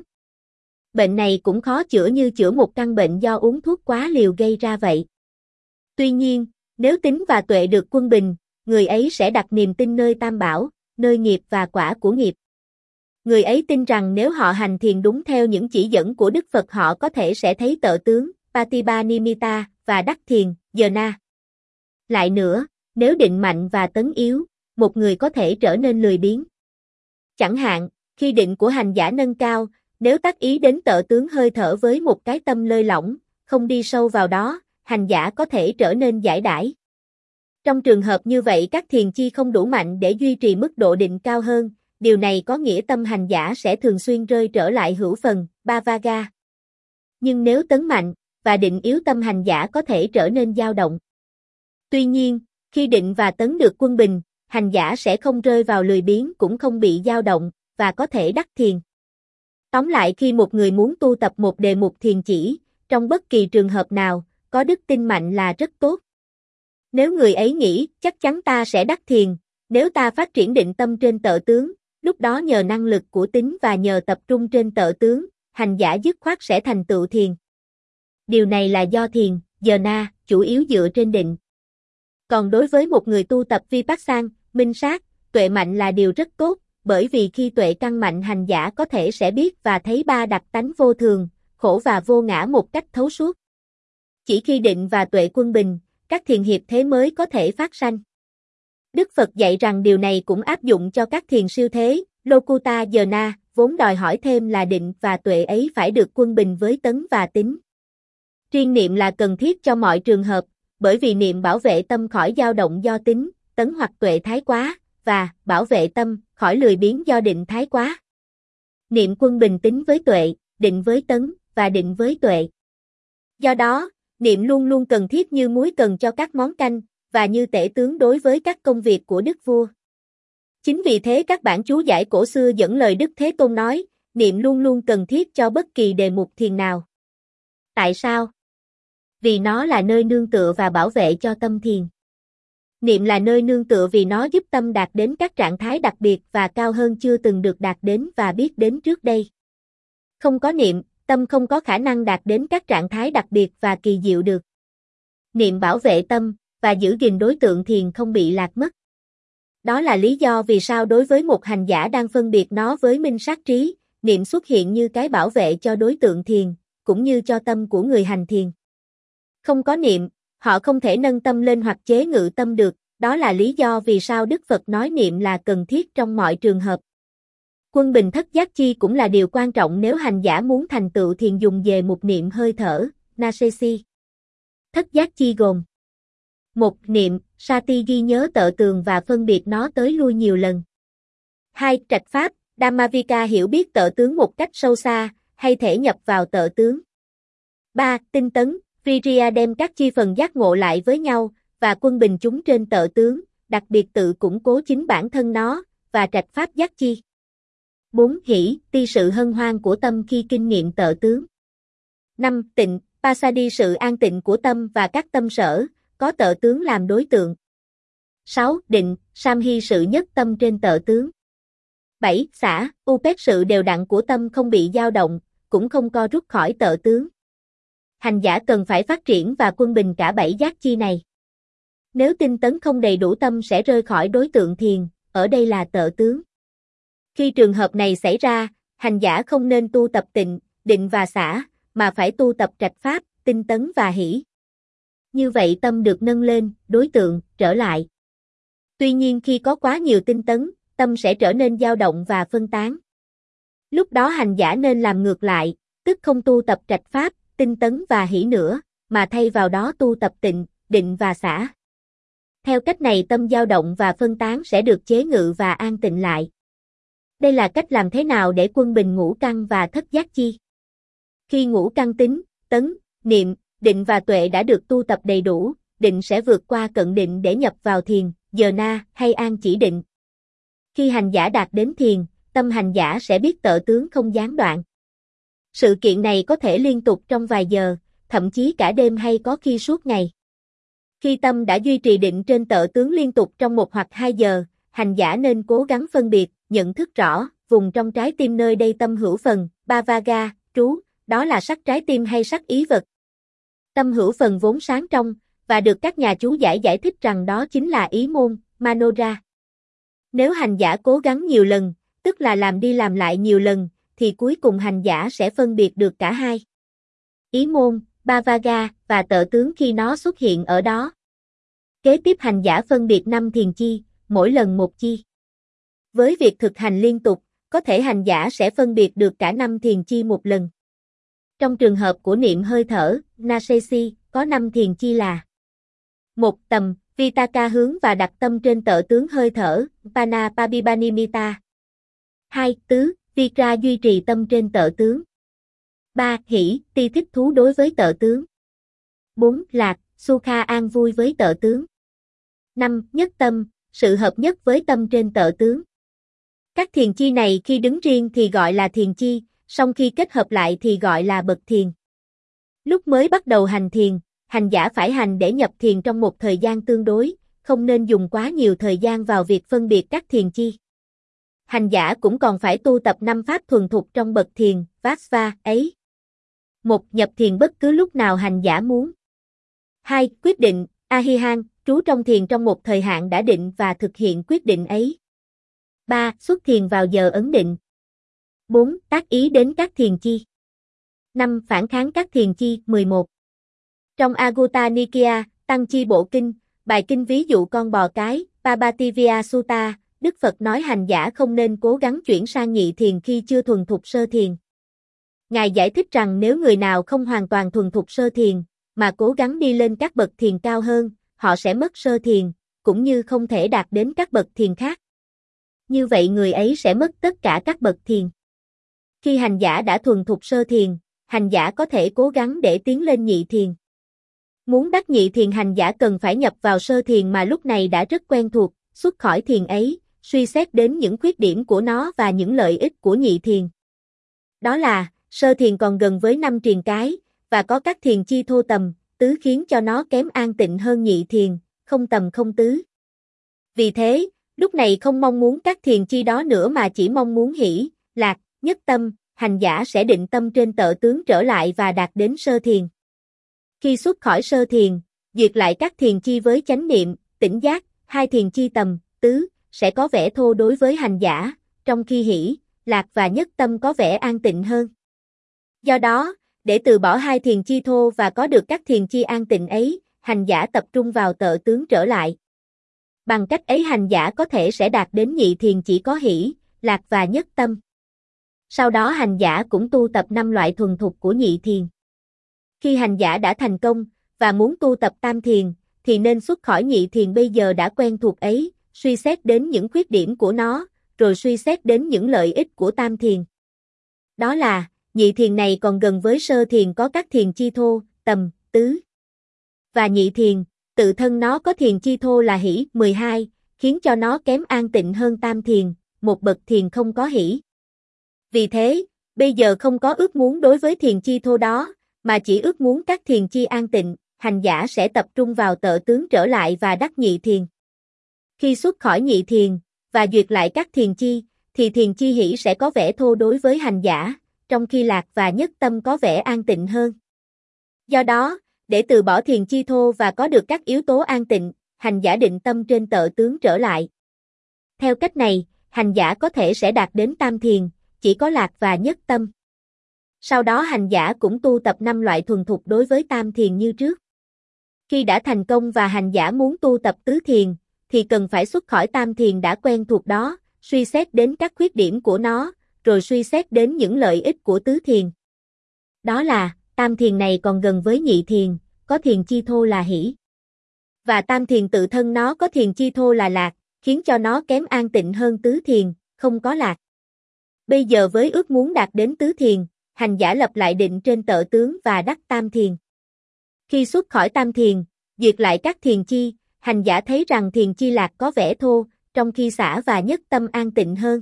Bệnh này cũng khó chữa như chữa một căn bệnh do uống thuốc quá liều gây ra vậy. Tuy nhiên, nếu tính và tuệ được quân bình, người ấy sẽ đặt niềm tin nơi Tam Bảo, nơi nghiệp và quả của nghiệp. Người ấy tin rằng nếu họ hành thiền đúng theo những chỉ dẫn của Đức Phật họ có thể sẽ thấy tợ tướng, Patipanimita, và đắc thiền, Jhana. Lại nữa, nếu định mạnh và tấn yếu, một người có thể trở nên lười biếng. Chẳng hạn, khi định của hành giả nâng cao, nếu tác ý đến tợ tướng hơi thở với một cái tâm lơi lỏng, không đi sâu vào đó, hành giả có thể trở nên giải đãi. Trong trường hợp như vậy các thiền chi không đủ mạnh để duy trì mức độ định cao hơn, điều này có nghĩa tâm hành giả sẽ thường xuyên rơi trở lại hữu phần, Bhavaga. Nhưng nếu tấn mạnh, và định yếu tâm hành giả có thể trở nên dao động. Tuy nhiên, khi định và tấn được quân bình, hành giả sẽ không rơi vào lười biếng cũng không bị dao động, và có thể đắc thiền. Tóm lại khi một người muốn tu tập một đề mục thiền chỉ, trong bất kỳ trường hợp nào, có đức tin mạnh là rất tốt. Nếu người ấy nghĩ, chắc chắn ta sẽ đắc thiền, nếu ta phát triển định tâm trên tợ tướng, lúc đó nhờ năng lực của tính và nhờ tập trung trên tợ tướng, hành giả dứt khoát sẽ thành tựu thiền. Điều này là do thiền, jhana, chủ yếu dựa trên định. Còn đối với một người tu tập vipassana, minh sát, tuệ mạnh là điều rất tốt, bởi vì khi tuệ căn mạnh hành giả có thể sẽ biết và thấy ba đặc tánh vô thường, khổ và vô ngã một cách thấu suốt. Chỉ khi định và tuệ quân bình, các thiền hiệp thế mới có thể phát sanh. Đức Phật dạy rằng điều này cũng áp dụng cho các thiền siêu thế, Lokuta Dana, vốn đòi hỏi thêm là định và tuệ ấy phải được quân bình với tấn và tín. Riêng niệm là cần thiết cho mọi trường hợp, bởi vì niệm bảo vệ tâm khỏi dao động do tín, tấn hoặc tuệ thái quá, và bảo vệ tâm khỏi lười biếng do định thái quá. Niệm quân bình tín với tuệ, định với tấn, và định với tuệ. Do đó, niệm luôn luôn cần thiết như muối cần cho các món canh, và như tể tướng đối với các công việc của đức vua. Chính vì thế các bản chú giải cổ xưa dẫn lời Đức Thế Tôn nói, niệm luôn luôn cần thiết cho bất kỳ đề mục thiền nào. Tại sao? Vì nó là nơi nương tựa và bảo vệ cho tâm thiền. Niệm là nơi nương tựa vì nó giúp tâm đạt đến các trạng thái đặc biệt và cao hơn chưa từng được đạt đến và biết đến trước đây. Không có niệm, tâm không có khả năng đạt đến các trạng thái đặc biệt và kỳ diệu được. Niệm bảo vệ tâm, và giữ gìn đối tượng thiền không bị lạc mất. Đó là lý do vì sao đối với một hành giả đang phân biệt nó với minh sát trí, niệm xuất hiện như cái bảo vệ cho đối tượng thiền, cũng như cho tâm của người hành thiền. Không có niệm, họ không thể nâng tâm lên hoặc chế ngự tâm được, đó là lý do vì sao Đức Phật nói niệm là cần thiết trong mọi trường hợp. Quân bình thất giác chi cũng là điều quan trọng nếu hành giả muốn thành tựu thiền dùng về một niệm hơi thở, Nasesi. Thất giác chi gồm: một. Niệm, Sati ghi nhớ tợ tường và phân biệt nó tới lui nhiều lần. hai. Trạch pháp, Dhammavika hiểu biết tợ tướng một cách sâu xa, hay thể nhập vào tợ tướng. ba. Tinh tấn, Viriya đem các chi phần giác ngộ lại với nhau, và quân bình chúng trên tợ tướng, đặc biệt tự củng cố chính bản thân nó, và trạch pháp giác chi. bốn. Hỷ, ti sự hân hoan của tâm khi kinh nghiệm tợ tướng. năm. Tịnh, Pasadi sự an tịnh của tâm và các tâm sở, có tợ tướng làm đối tượng. sáu. Định, Samhi sự nhất tâm trên tợ tướng. bảy. Xả, Upet sự đều đặn của tâm không bị dao động, cũng không co rút khỏi tợ tướng. Hành giả cần phải phát triển và quân bình cả bảy giác chi này. Nếu tinh tấn không đầy đủ tâm sẽ rơi khỏi đối tượng thiền, ở đây là tợ tướng. Khi trường hợp này xảy ra, hành giả không nên tu tập tịnh, định và xả, mà phải tu tập trạch pháp, tinh tấn và hỷ. Như vậy tâm được nâng lên, đối tượng, trở lại. Tuy nhiên khi có quá nhiều tinh tấn, tâm sẽ trở nên dao động và phân tán. Lúc đó hành giả nên làm ngược lại, tức không tu tập trạch pháp, tinh tấn và hỷ nữa, mà thay vào đó tu tập tịnh, định và xả. Theo cách này tâm dao động và phân tán sẽ được chế ngự và an tịnh lại. Đây là cách làm thế nào để quân bình ngũ căn và thất giác chi. Khi ngũ căn tính, tấn, niệm, định và tuệ đã được tu tập đầy đủ, định sẽ vượt qua cận định để nhập vào thiền, dana hay an chỉ định. Khi hành giả đạt đến thiền, tâm hành giả sẽ biết tợ tướng không gián đoạn. Sự kiện này có thể liên tục trong vài giờ, thậm chí cả đêm hay có khi suốt ngày. Khi tâm đã duy trì định trên tợ tướng liên tục trong một hoặc hai giờ, hành giả nên cố gắng phân biệt, nhận thức rõ, vùng trong trái tim nơi đây tâm hữu phần, Bhavaga, trú, đó là sắc trái tim hay sắc ý vật. Tâm hữu phần vốn sáng trong, và được các nhà chú giải giải thích rằng đó chính là ý môn, Manora. Nếu hành giả cố gắng nhiều lần, tức là làm đi làm lại nhiều lần, thì cuối cùng hành giả sẽ phân biệt được cả hai. Ý môn, Bhavaga, và tợ tướng khi nó xuất hiện ở đó. Kế tiếp hành giả phân biệt năm thiền chi, mỗi lần một chi. Với việc thực hành liên tục, có thể hành giả sẽ phân biệt được cả năm thiền chi một lần. Trong trường hợp của niệm hơi thở, Nasesi, có năm thiền chi là: một. Tầm, Vitaka hướng và đặt tâm trên tợ tướng hơi thở, Pana Pabibanimita. hai. Tứ, Vikra duy trì tâm trên tợ tướng. ba. Hỷ, ti thích thú đối với tợ tướng. bốn. Lạc, Sukha an vui với tợ tướng. năm. Nhất tâm, sự hợp nhất với tâm trên tợ tướng. Các thiền chi này khi đứng riêng thì gọi là thiền chi, song khi kết hợp lại thì gọi là bậc thiền. Lúc mới bắt đầu hành thiền, hành giả phải hành để nhập thiền trong một thời gian tương đối, không nên dùng quá nhiều thời gian vào việc phân biệt các thiền chi. Hành giả cũng còn phải tu tập năm pháp thuần thục trong bậc thiền, Vassva, ấy. một. Nhập thiền bất cứ lúc nào hành giả muốn. hai. Quyết định, Ahihan, trú trong thiền trong một thời hạn đã định và thực hiện quyết định ấy. ba. Xuất thiền vào giờ ấn định. bốn. Tác ý đến các thiền chi. năm. Phản kháng các thiền chi, mười một. Trong Agutta Nikaya, Tăng Chi Bộ Kinh, bài kinh ví dụ con bò cái, Pabativya Sutta, Đức Phật nói hành giả không nên cố gắng chuyển sang nhị thiền khi chưa thuần thục sơ thiền. Ngài giải thích rằng nếu người nào không hoàn toàn thuần thục sơ thiền, mà cố gắng đi lên các bậc thiền cao hơn, họ sẽ mất sơ thiền, cũng như không thể đạt đến các bậc thiền khác. Như vậy người ấy sẽ mất tất cả các bậc thiền. Khi hành giả đã thuần thục sơ thiền, hành giả có thể cố gắng để tiến lên nhị thiền. Muốn đắc nhị thiền, hành giả cần phải nhập vào sơ thiền mà lúc này đã rất quen thuộc, xuất khỏi thiền ấy, suy xét đến những khuyết điểm của nó và những lợi ích của nhị thiền. Đó là, sơ thiền còn gần với năm triền cái, và có các thiền chi thô tầm, tứ khiến cho nó kém an tịnh hơn nhị thiền, không tầm không tứ. Vì thế, lúc này không mong muốn các thiền chi đó nữa mà chỉ mong muốn hỷ, lạc, nhất tâm, hành giả sẽ định tâm trên tợ tướng trở lại và đạt đến sơ thiền. Khi xuất khỏi sơ thiền, duyệt lại các thiền chi với chánh niệm, tỉnh giác, hai thiền chi tầm, tứ, sẽ có vẻ thô đối với hành giả, trong khi hỷ, lạc và nhất tâm có vẻ an tịnh hơn. Do đó, để từ bỏ hai thiền chi thô và có được các thiền chi an tịnh ấy, hành giả tập trung vào tợ tướng trở lại. Bằng cách ấy hành giả có thể sẽ đạt đến nhị thiền chỉ có hỷ, lạc và nhất tâm. Sau đó hành giả cũng tu tập năm loại thuần thục của nhị thiền. Khi hành giả đã thành công, và muốn tu tập tam thiền, thì nên xuất khỏi nhị thiền bây giờ đã quen thuộc ấy, suy xét đến những khuyết điểm của nó, rồi suy xét đến những lợi ích của tam thiền. Đó là, nhị thiền này còn gần với sơ thiền có các thiền chi thô, tầm, tứ. Và nhị thiền, tự thân nó có thiền chi thô là hỷ, mười hai, khiến cho nó kém an tịnh hơn tam thiền, một bậc thiền không có hỷ. Vì thế, bây giờ không có ước muốn đối với thiền chi thô đó, mà chỉ ước muốn các thiền chi an tịnh, hành giả sẽ tập trung vào tợ tướng trở lại và đắc nhị thiền. Khi xuất khỏi nhị thiền, và duyệt lại các thiền chi, thì thiền chi hỷ sẽ có vẻ thô đối với hành giả, trong khi lạc và nhất tâm có vẻ an tịnh hơn. Do đó, để từ bỏ thiền chi thô và có được các yếu tố an tịnh, hành giả định tâm trên tợ tướng trở lại. Theo cách này, hành giả có thể sẽ đạt đến tam thiền, chỉ có lạc và nhất tâm. Sau đó hành giả cũng tu tập năm loại thuần thục đối với tam thiền như trước. Khi đã thành công và hành giả muốn tu tập tứ thiền, thì cần phải xuất khỏi tam thiền đã quen thuộc đó, suy xét đến các khuyết điểm của nó, rồi suy xét đến những lợi ích của tứ thiền. Đó là, tam thiền này còn gần với nhị thiền, có thiền chi thô là hỷ. Và tam thiền tự thân nó có thiền chi thô là lạc, khiến cho nó kém an tịnh hơn tứ thiền, không có lạc. Bây giờ với ước muốn đạt đến tứ thiền, hành giả lập lại định trên tợ tướng và đắc tam thiền. Khi xuất khỏi tam thiền, duyệt lại các thiền chi, hành giả thấy rằng thiền chi lạc có vẻ thô, trong khi xả và nhất tâm an tịnh hơn.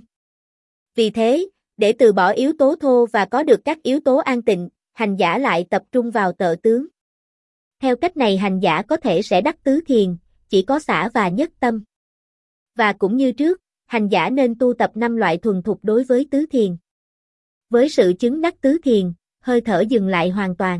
Vì thế, để từ bỏ yếu tố thô và có được các yếu tố an tịnh, hành giả lại tập trung vào tợ tướng. Theo cách này hành giả có thể sẽ đắc tứ thiền, chỉ có xả và nhất tâm. Và cũng như trước, hành giả nên tu tập năm loại thuần thục đối với tứ thiền. Với sự chứng đắc tứ thiền, hơi thở dừng lại hoàn toàn.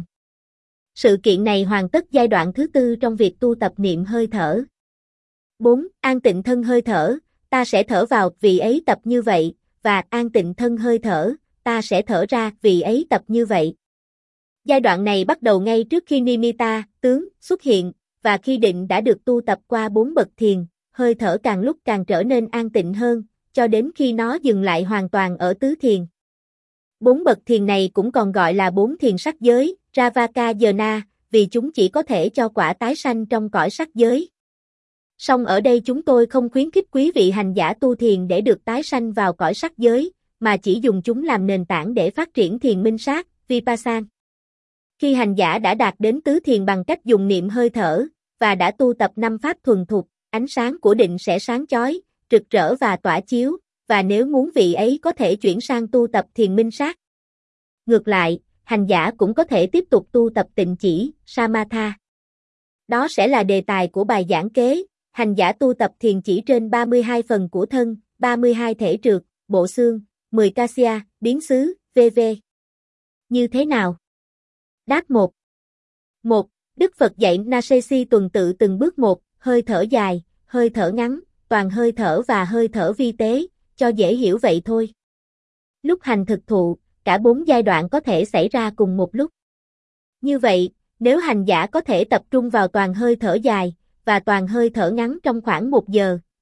Sự kiện này hoàn tất giai đoạn thứ tư trong việc tu tập niệm hơi thở. bốn. An tịnh thân hơi thở, ta sẽ thở vào vì ấy tập như vậy, và an tịnh thân hơi thở, ta sẽ thở ra vì ấy tập như vậy. Giai đoạn này bắt đầu ngay trước khi nimitta, tướng, xuất hiện, và khi định đã được tu tập qua bốn bậc thiền, hơi thở càng lúc càng trở nên an tịnh hơn, cho đến khi nó dừng lại hoàn toàn ở tứ thiền. Bốn bậc thiền này cũng còn gọi là bốn thiền sắc giới, Ravakayana, vì chúng chỉ có thể cho quả tái sanh trong cõi sắc giới. Song ở đây chúng tôi không khuyến khích quý vị hành giả tu thiền để được tái sanh vào cõi sắc giới, mà chỉ dùng chúng làm nền tảng để phát triển thiền minh sát, Vipassana. Khi hành giả đã đạt đến tứ thiền bằng cách dùng niệm hơi thở, và đã tu tập năm pháp thuần thục, ánh sáng của định sẽ sáng chói, rực rỡ và tỏa chiếu, và nếu muốn vị ấy có thể chuyển sang tu tập thiền minh sát. Ngược lại, hành giả cũng có thể tiếp tục tu tập tịnh chỉ, Samatha. Đó sẽ là đề tài của bài giảng kế, hành giả tu tập thiền chỉ trên ba mươi hai phần của thân, ba mươi hai thể trượt, bộ xương, mười kasya, biến xứ, vân vân. Như thế nào? Đáp một. một. Đức Phật dạy Nasesi tuần tự từng bước một, hơi thở dài, hơi thở ngắn, toàn hơi thở và hơi thở vi tế, cho dễ hiểu vậy thôi. Lúc hành thực thụ, cả bốn giai đoạn có thể xảy ra cùng một lúc. Như vậy, nếu hành giả có thể tập trung vào toàn hơi thở dài, và toàn hơi thở ngắn trong khoảng một giờ,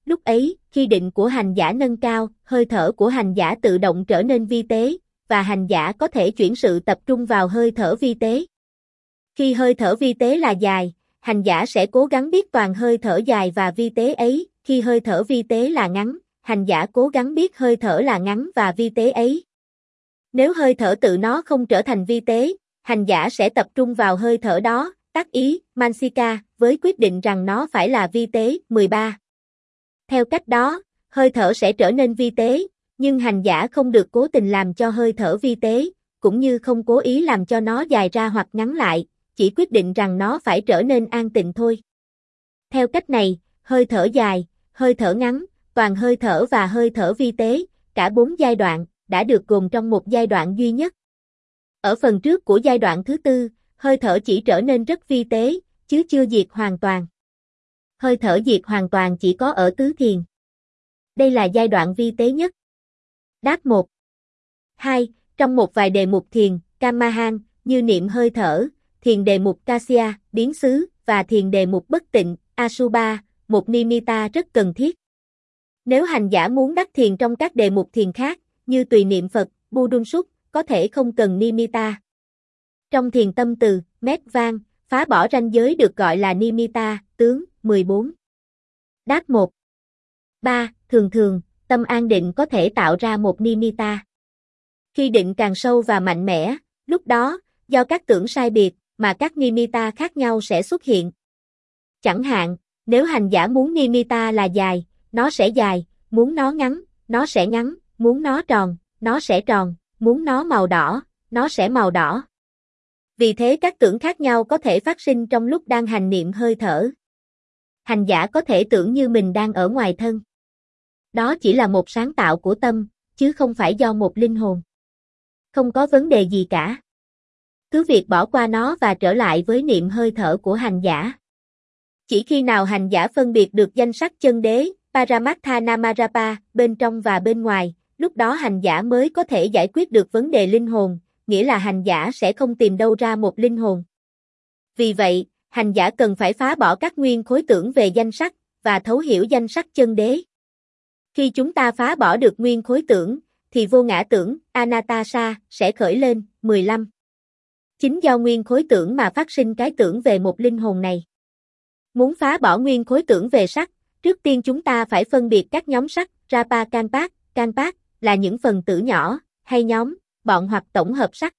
lúc ấy, khi định của hành giả nâng cao, hơi thở của hành giả tự động trở nên vi tế, và hành giả có thể chuyển sự tập trung vào hơi thở vi tế. Khi hơi thở vi tế là dài, hành giả sẽ cố gắng biết toàn hơi thở dài và vi tế ấy, khi hơi thở vi tế là ngắn, hành giả cố gắng biết hơi thở là ngắn và vi tế ấy. Nếu hơi thở tự nó không trở thành vi tế, hành giả sẽ tập trung vào hơi thở đó, tác ý, Mansika, với quyết định rằng nó phải là vi tế. mười ba. Theo cách đó, hơi thở sẽ trở nên vi tế, nhưng hành giả không được cố tình làm cho hơi thở vi tế, cũng như không cố ý làm cho nó dài ra hoặc ngắn lại, chỉ quyết định rằng nó phải trở nên an tịnh thôi. Theo cách này, hơi thở dài, hơi thở ngắn, toàn hơi thở và hơi thở vi tế, cả bốn giai đoạn, đã được gồm trong một giai đoạn duy nhất. Ở phần trước của giai đoạn thứ tư, hơi thở chỉ trở nên rất vi tế, chứ chưa diệt hoàn toàn. Hơi thở diệt hoàn toàn chỉ có ở tứ thiền. Đây là giai đoạn vi tế nhất. Đáp một. hai. Trong một vài đề mục thiền, Kamahan, như niệm hơi thở, thiền đề mục Kasya, biến xứ, và thiền đề mục bất tịnh, Asubha, một nimitta rất cần thiết. Nếu hành giả muốn đắc thiền trong các đề mục thiền khác, như tùy niệm Phật, Buddhumsuk, có thể không cần nimitta. Trong thiền tâm từ, mét vang, phá bỏ ranh giới được gọi là nimitta, tướng, mười bốn. Đáp một. ba. Thường thường, tâm an định có thể tạo ra một nimitta. Khi định càng sâu và mạnh mẽ, lúc đó, do các tưởng sai biệt, mà các nimitta khác nhau sẽ xuất hiện. Chẳng hạn, nếu hành giả muốn nimitta là dài, nó sẽ dài, muốn nó ngắn, nó sẽ ngắn, muốn nó tròn, nó sẽ tròn, muốn nó màu đỏ, nó sẽ màu đỏ. Vì thế các tưởng khác nhau có thể phát sinh trong lúc đang hành niệm hơi thở. Hành giả có thể tưởng như mình đang ở ngoài thân. Đó chỉ là một sáng tạo của tâm, chứ không phải do một linh hồn. Không có vấn đề gì cả. Cứ việc bỏ qua nó và trở lại với niệm hơi thở của hành giả. Chỉ khi nào hành giả phân biệt được danh sắc chân đế, Paramatthanamarapa, bên trong và bên ngoài, lúc đó hành giả mới có thể giải quyết được vấn đề linh hồn, nghĩa là hành giả sẽ không tìm đâu ra một linh hồn. Vì vậy, hành giả cần phải phá bỏ các nguyên khối tưởng về danh sắc, và thấu hiểu danh sắc chân đế. Khi chúng ta phá bỏ được nguyên khối tưởng, thì vô ngã tưởng, Anattasa, sẽ khởi lên. mười lăm. Chính do nguyên khối tưởng mà phát sinh cái tưởng về một linh hồn này. Muốn phá bỏ nguyên khối tưởng về sắc, trước tiên chúng ta phải phân biệt các nhóm sắc, Rapa Kanpak, Kanpak, là những phần tử nhỏ, hay nhóm, bọn hoặc tổng hợp sắc.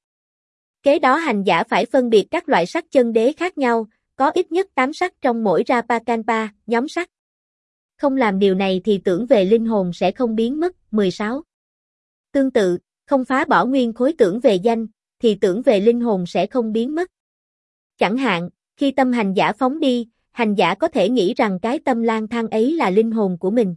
Kế đó hành giả phải phân biệt các loại sắc chân đế khác nhau, có ít nhất tám sắc trong mỗi Rapa Kanpa, nhóm sắc. Không làm điều này thì tưởng về linh hồn sẽ không biến mất. mười sáu. Tương tự, không phá bỏ nguyên khối tưởng về danh, thì tưởng về linh hồn sẽ không biến mất. Chẳng hạn, khi tâm hành giả phóng đi, hành giả có thể nghĩ rằng cái tâm lang thang ấy là linh hồn của mình.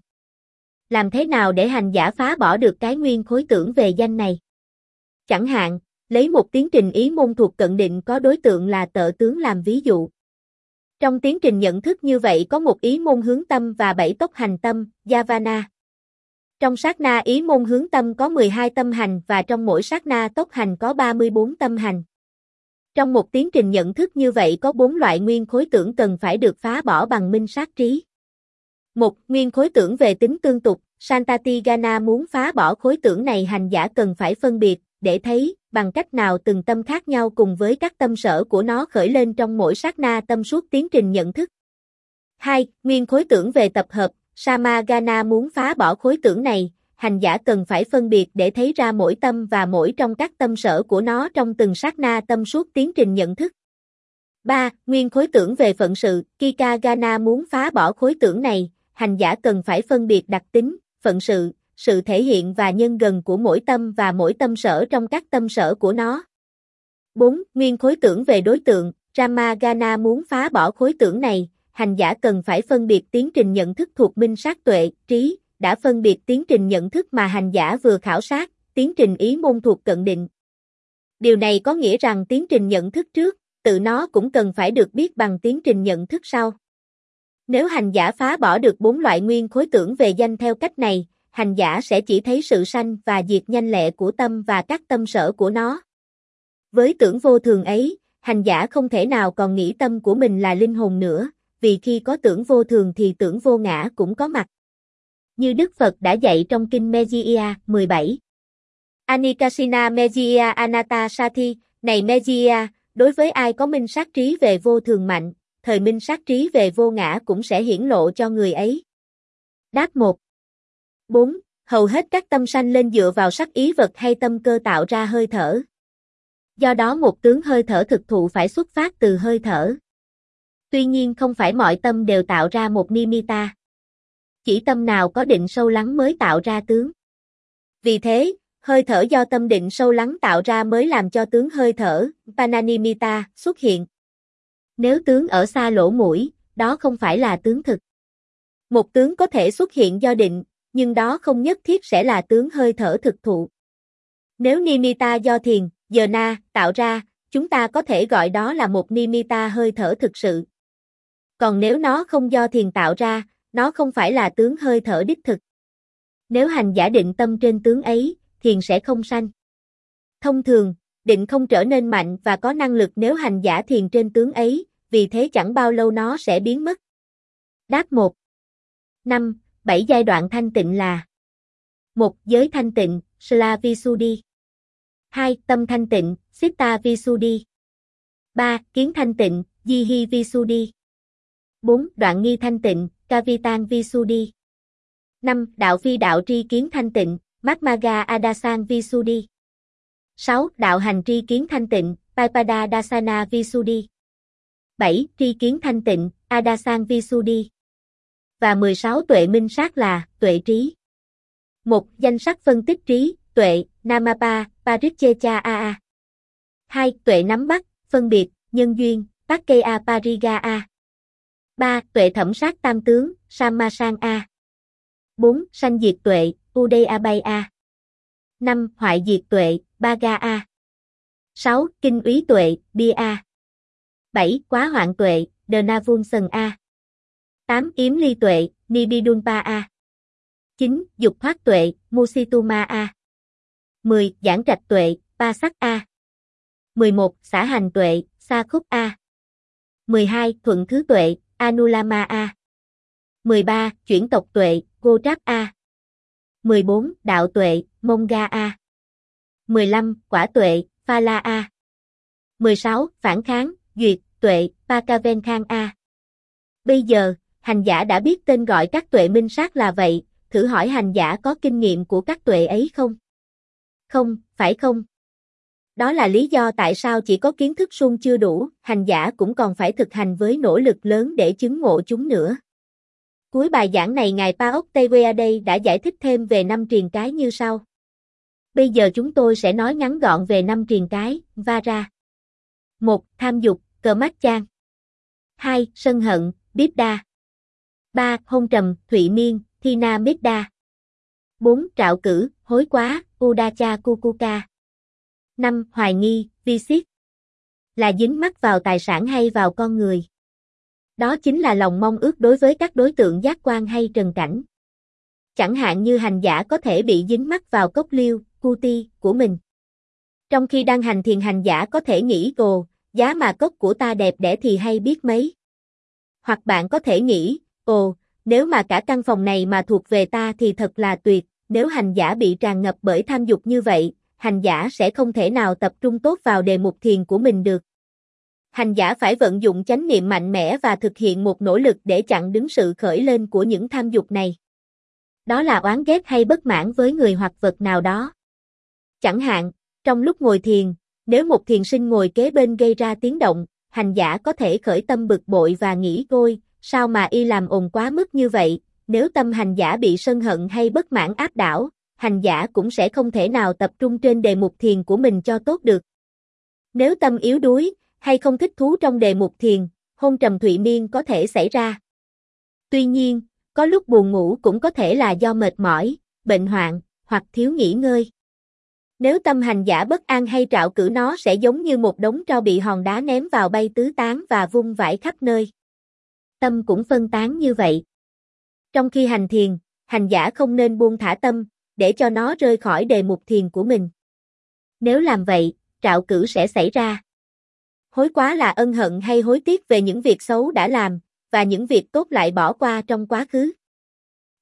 Làm thế nào để hành giả phá bỏ được cái nguyên khối tưởng về danh này? Chẳng hạn, lấy một tiến trình ý môn thuộc cận định có đối tượng là tợ tướng làm ví dụ. Trong tiến trình nhận thức như vậy có một ý môn hướng tâm và bảy tốc hành tâm, Yavana. Trong sát na ý môn hướng tâm có mười hai tâm hành và trong mỗi sát na tốc hành có ba mươi bốn tâm hành. Trong một tiến trình nhận thức như vậy có bốn loại nguyên khối tưởng cần phải được phá bỏ bằng minh sát trí. Một. Nguyên khối tưởng về tính tương tục, Santatigana muốn phá bỏ khối tưởng này hành giả cần phải phân biệt, để thấy, bằng cách nào từng tâm khác nhau cùng với các tâm sở của nó khởi lên trong mỗi sát na tâm suốt tiến trình nhận thức. Hai. Nguyên khối tưởng về tập hợp, Samagana muốn phá bỏ khối tưởng này, hành giả cần phải phân biệt để thấy ra mỗi tâm và mỗi trong các tâm sở của nó trong từng sát na tâm suốt tiến trình nhận thức. ba. Nguyên khối tưởng về phận sự, Kikagana muốn phá bỏ khối tưởng này, hành giả cần phải phân biệt đặc tính, phận sự, sự thể hiện và nhân gần của mỗi tâm và mỗi tâm sở trong các tâm sở của nó. bốn. Nguyên khối tưởng về đối tượng, Ramagana muốn phá bỏ khối tưởng này, hành giả cần phải phân biệt tiến trình nhận thức thuộc minh sát tuệ, trí, đã phân biệt tiến trình nhận thức mà hành giả vừa khảo sát, tiến trình ý môn thuộc cận định. Điều này có nghĩa rằng tiến trình nhận thức trước, tự nó cũng cần phải được biết bằng tiến trình nhận thức sau. Nếu hành giả phá bỏ được bốn loại nguyên khối tưởng về danh theo cách này, hành giả sẽ chỉ thấy sự sanh và diệt nhanh lẹ của tâm và các tâm sở của nó. Với tưởng vô thường ấy, hành giả không thể nào còn nghĩ tâm của mình là linh hồn nữa, vì khi có tưởng vô thường thì tưởng vô ngã cũng có mặt. Như Đức Phật đã dạy trong kinh Meggiya mười bảy. Anikasina Meggiya Anata Sati, này Meggiya, đối với ai có minh sát trí về vô thường mạnh, thời minh sát trí về vô ngã cũng sẽ hiển lộ cho người ấy. Đáp một. bốn. Hầu hết các tâm sanh lên dựa vào sắc ý vật hay tâm cơ tạo ra hơi thở. Do đó một tướng hơi thở thực thụ phải xuất phát từ hơi thở. Tuy nhiên không phải mọi tâm đều tạo ra một nimitta. Chỉ tâm nào có định sâu lắng mới tạo ra tướng. Vì thế, hơi thở do tâm định sâu lắng tạo ra mới làm cho tướng hơi thở, pananimitta, xuất hiện. Nếu tướng ở xa lỗ mũi, đó không phải là tướng thực. Một tướng có thể xuất hiện do định, nhưng đó không nhất thiết sẽ là tướng hơi thở thực thụ. Nếu nimitta do thiền, jhana, tạo ra, chúng ta có thể gọi đó là một nimitta hơi thở thực sự. Còn nếu nó không do thiền tạo ra, nó không phải là tướng hơi thở đích thực. Nếu hành giả định tâm trên tướng ấy, thiền sẽ không sanh. Thông thường, định không trở nên mạnh và có năng lực nếu hành giả thiền trên tướng ấy, vì thế chẳng bao lâu nó sẽ biến mất. Đáp một. năm. Bảy giai đoạn thanh tịnh là: một. Giới thanh tịnh, Sila Visuddhi. hai. Tâm thanh tịnh, Citta Visuddhi. ba. Kiến thanh tịnh, Jihi Visuddhi. bốn. Đoạn nghi thanh tịnh, Kavitan Visuddhi. năm. Đạo phi đạo tri kiến thanh tịnh, Magmaga Adasan Visuddhi. sáu. Đạo hành tri kiến thanh tịnh, Paipada Dasana Visuddhi. bảy. Tri kiến thanh tịnh, Adasan Visuddhi. Và mười sáu tuệ minh sát là tuệ trí. một. Danh sắc phân tích trí, tuệ, Namapa, Parichecha A. hai. Tuệ nắm bắt, phân biệt, nhân duyên, Pakkeya Pariga A. ba. Tuệ thẩm sát tam tướng, Sammasan A. bốn. Sanh diệt tuệ, Udayabay A. năm. Hoại diệt tuệ, Baga A. sáu. Kinh úy tuệ, Bia A. bảy. Quá hoạn tuệ, Dnavunsan A. tám. Yếm ly tuệ, Nibidunpa A. chín. Dục thoát tuệ, Musituma A. mười. Giảng trạch tuệ, Pasak A. mười một. Xả hành tuệ, Sa khúc A. mười hai. Thuận thứ tuệ, Anulama A. mười ba. Chuyển tộc tuệ, Gotrap A. mười bốn. Đạo tuệ, Monga A. mười lăm. Quả tuệ, Phala A. mười sáu. Phản kháng, duyệt, tuệ, Pakaven Khang A. Bây giờ, hành giả đã biết tên gọi các tuệ minh sát là vậy, thử hỏi hành giả có kinh nghiệm của các tuệ ấy không? Không, phải không? Đó là lý do tại sao chỉ có kiến thức suông chưa đủ, hành giả cũng còn phải thực hành với nỗ lực lớn để chứng ngộ chúng nữa. Cuối bài giảng này Ngài Paok Teweyade đã giải thích thêm về năm triền cái như sau. Bây giờ chúng tôi sẽ nói ngắn gọn về năm triền cái, Vara. một. Tham dục, Cờ Mát Chan. hai. Sân hận, Bidda. ba. Hôn trầm, Thụy Miên, Thina Midda. bốn. Trạo cử, hối quá, Udacha Kukuka. năm. Hoài nghi, Visit. Là dính mắc vào tài sản hay vào con người. Đó chính là lòng mong ước đối với các đối tượng giác quan hay trần cảnh. Chẳng hạn như hành giả có thể bị dính mắc vào cốc liêu, kuti, của mình. Trong khi đang hành thiền hành giả có thể nghĩ ồ, giá mà cốc của ta đẹp đẽ thì hay biết mấy. Hoặc bạn có thể nghĩ, ồ, nếu mà cả căn phòng này mà thuộc về ta thì thật là tuyệt. Nếu hành giả bị tràn ngập bởi tham dục như vậy, hành giả sẽ không thể nào tập trung tốt vào đề mục thiền của mình được. Hành giả phải vận dụng chánh niệm mạnh mẽ và thực hiện một nỗ lực để chặn đứng sự khởi lên của những tham dục này. Đó là oán ghét hay bất mãn với người hoặc vật nào đó. Chẳng hạn, trong lúc ngồi thiền, nếu một thiền sinh ngồi kế bên gây ra tiếng động, hành giả có thể khởi tâm bực bội và nghĩ ôi, sao mà y làm ồn quá mức như vậy. Nếu tâm hành giả bị sân hận hay bất mãn áp đảo, hành giả cũng sẽ không thể nào tập trung trên đề mục thiền của mình cho tốt được. Nếu tâm yếu đuối, hay không thích thú trong đề mục thiền, hôn trầm thụy miên có thể xảy ra. Tuy nhiên, có lúc buồn ngủ cũng có thể là do mệt mỏi, bệnh hoạn, hoặc thiếu nghỉ ngơi. Nếu tâm hành giả bất an hay trạo cử nó sẽ giống như một đống tro bị hòn đá ném vào bay tứ tán và vung vãi khắp nơi. Tâm cũng phân tán như vậy. Trong khi hành thiền, hành giả không nên buông thả tâm, để cho nó rơi khỏi đề mục thiền của mình. Nếu làm vậy, trạo cử sẽ xảy ra. Hối quá là ân hận hay hối tiếc về những việc xấu đã làm, và những việc tốt lại bỏ qua trong quá khứ.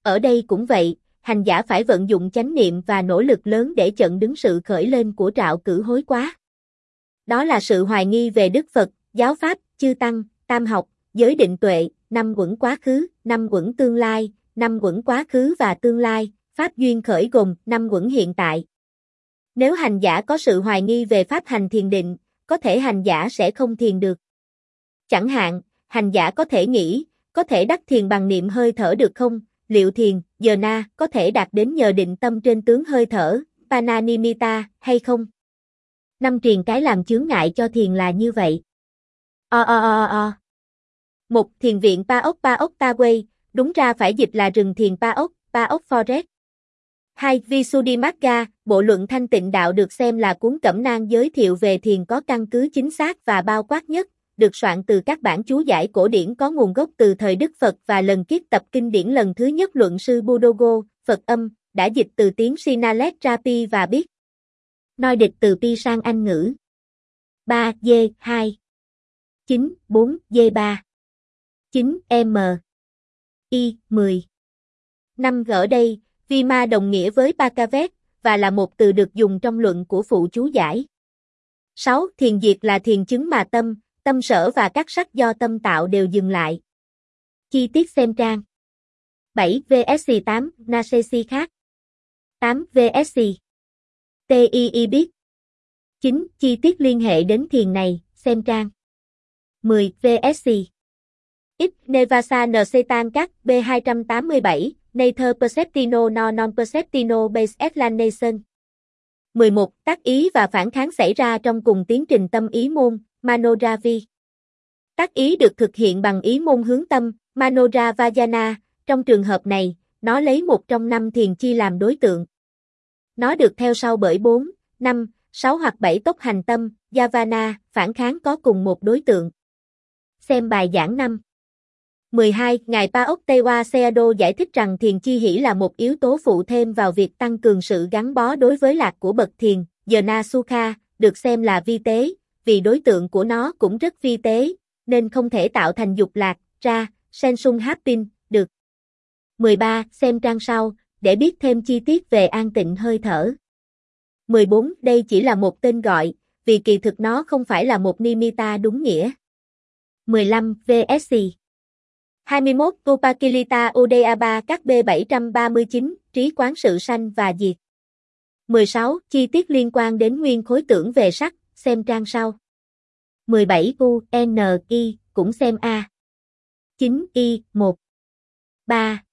Ở đây cũng vậy, hành giả phải vận dụng chánh niệm và nỗ lực lớn để chặn đứng sự khởi lên của trạo cử hối quá. Đó là sự hoài nghi về Đức Phật, giáo pháp, chư tăng, tam học, giới định tuệ, năm uẩn quá khứ, năm uẩn tương lai, năm uẩn quá khứ và tương lai, pháp duyên khởi gồm năm uẩn hiện tại. Nếu hành giả có sự hoài nghi về pháp hành thiền định, có thể hành giả sẽ không thiền được. Chẳng hạn, hành giả có thể nghĩ, có thể đắc thiền bằng niệm hơi thở được không? Liệu thiền, jhana, có thể đạt đến nhờ định tâm trên tướng hơi thở, pananimita, hay không? Năm triền cái làm chướng ngại cho thiền là như vậy. O o o o. Một. Thiền viện Paok Paok Taway, đúng ra phải dịch là rừng thiền Paok, Paok Forest. Hai. Visuddhimagga, bộ luận thanh tịnh đạo được xem là cuốn cẩm nang giới thiệu về thiền có căn cứ chính xác và bao quát nhất, được soạn từ các bản chú giải cổ điển có nguồn gốc từ thời Đức Phật và lần kiết tập kinh điển lần thứ nhất luận sư Buddhogo, Phật âm, đã dịch từ tiếng Sinhalese ra Pi và biết. Nói địch từ Pi sang Anh ngữ. ba. D. hai. chín. bốn. D. ba. chín. M. I. mười. năm. Ở đây, Vima đồng nghĩa với Bhagavet, và là một từ được dùng trong luận của phụ chú giải. sáu. Thiền diệt là thiền chứng mà tâm, tâm sở và các sắc do tâm tạo đều dừng lại. Chi tiết xem trang. bảy. vê ét tám, Nasesi khác. tám. vê ét tê i i biết. chín. Chi tiết liên hệ đến thiền này, xem trang. mười. vê ét X. Nevasa Ncetan các B hai trăm tám mươi bảy, Nether Perceptino no non Perceptino Base Explanation. mười một. Tác ý và phản kháng xảy ra trong cùng tiến trình tâm ý môn, Manoravi. Tác ý được thực hiện bằng ý môn hướng tâm, Manoravajana, trong trường hợp này, nó lấy một trong năm thiền chi làm đối tượng. Nó được theo sau bởi bốn, năm, sáu hoặc bảy tốc hành tâm, Yavana, phản kháng có cùng một đối tượng. Xem bài giảng năm. mười hai. Ngài Paok Tewa Seado giải thích rằng thiền chi hỷ là một yếu tố phụ thêm vào việc tăng cường sự gắn bó đối với lạc của bậc thiền, Jhana Sukha, được xem là vi tế, vì đối tượng của nó cũng rất vi tế, nên không thể tạo thành dục lạc, ra, Sensung Hapin, được. mười ba. Xem trang sau, để biết thêm chi tiết về an tịnh hơi thở. mười bốn. Đây chỉ là một tên gọi, vì kỳ thực nó không phải là một nimitta đúng nghĩa. mười lăm. vê ét hai mươi mốt. Upakilita Udeaba các B bảy trăm ba mươi chín, trí quán sự sanh và diệt. mười sáu. Chi tiết liên quan đến nguyên khối tưởng về sắc, xem trang sau. mười bảy. U, N, I, cũng xem A. chín. I, một. ba.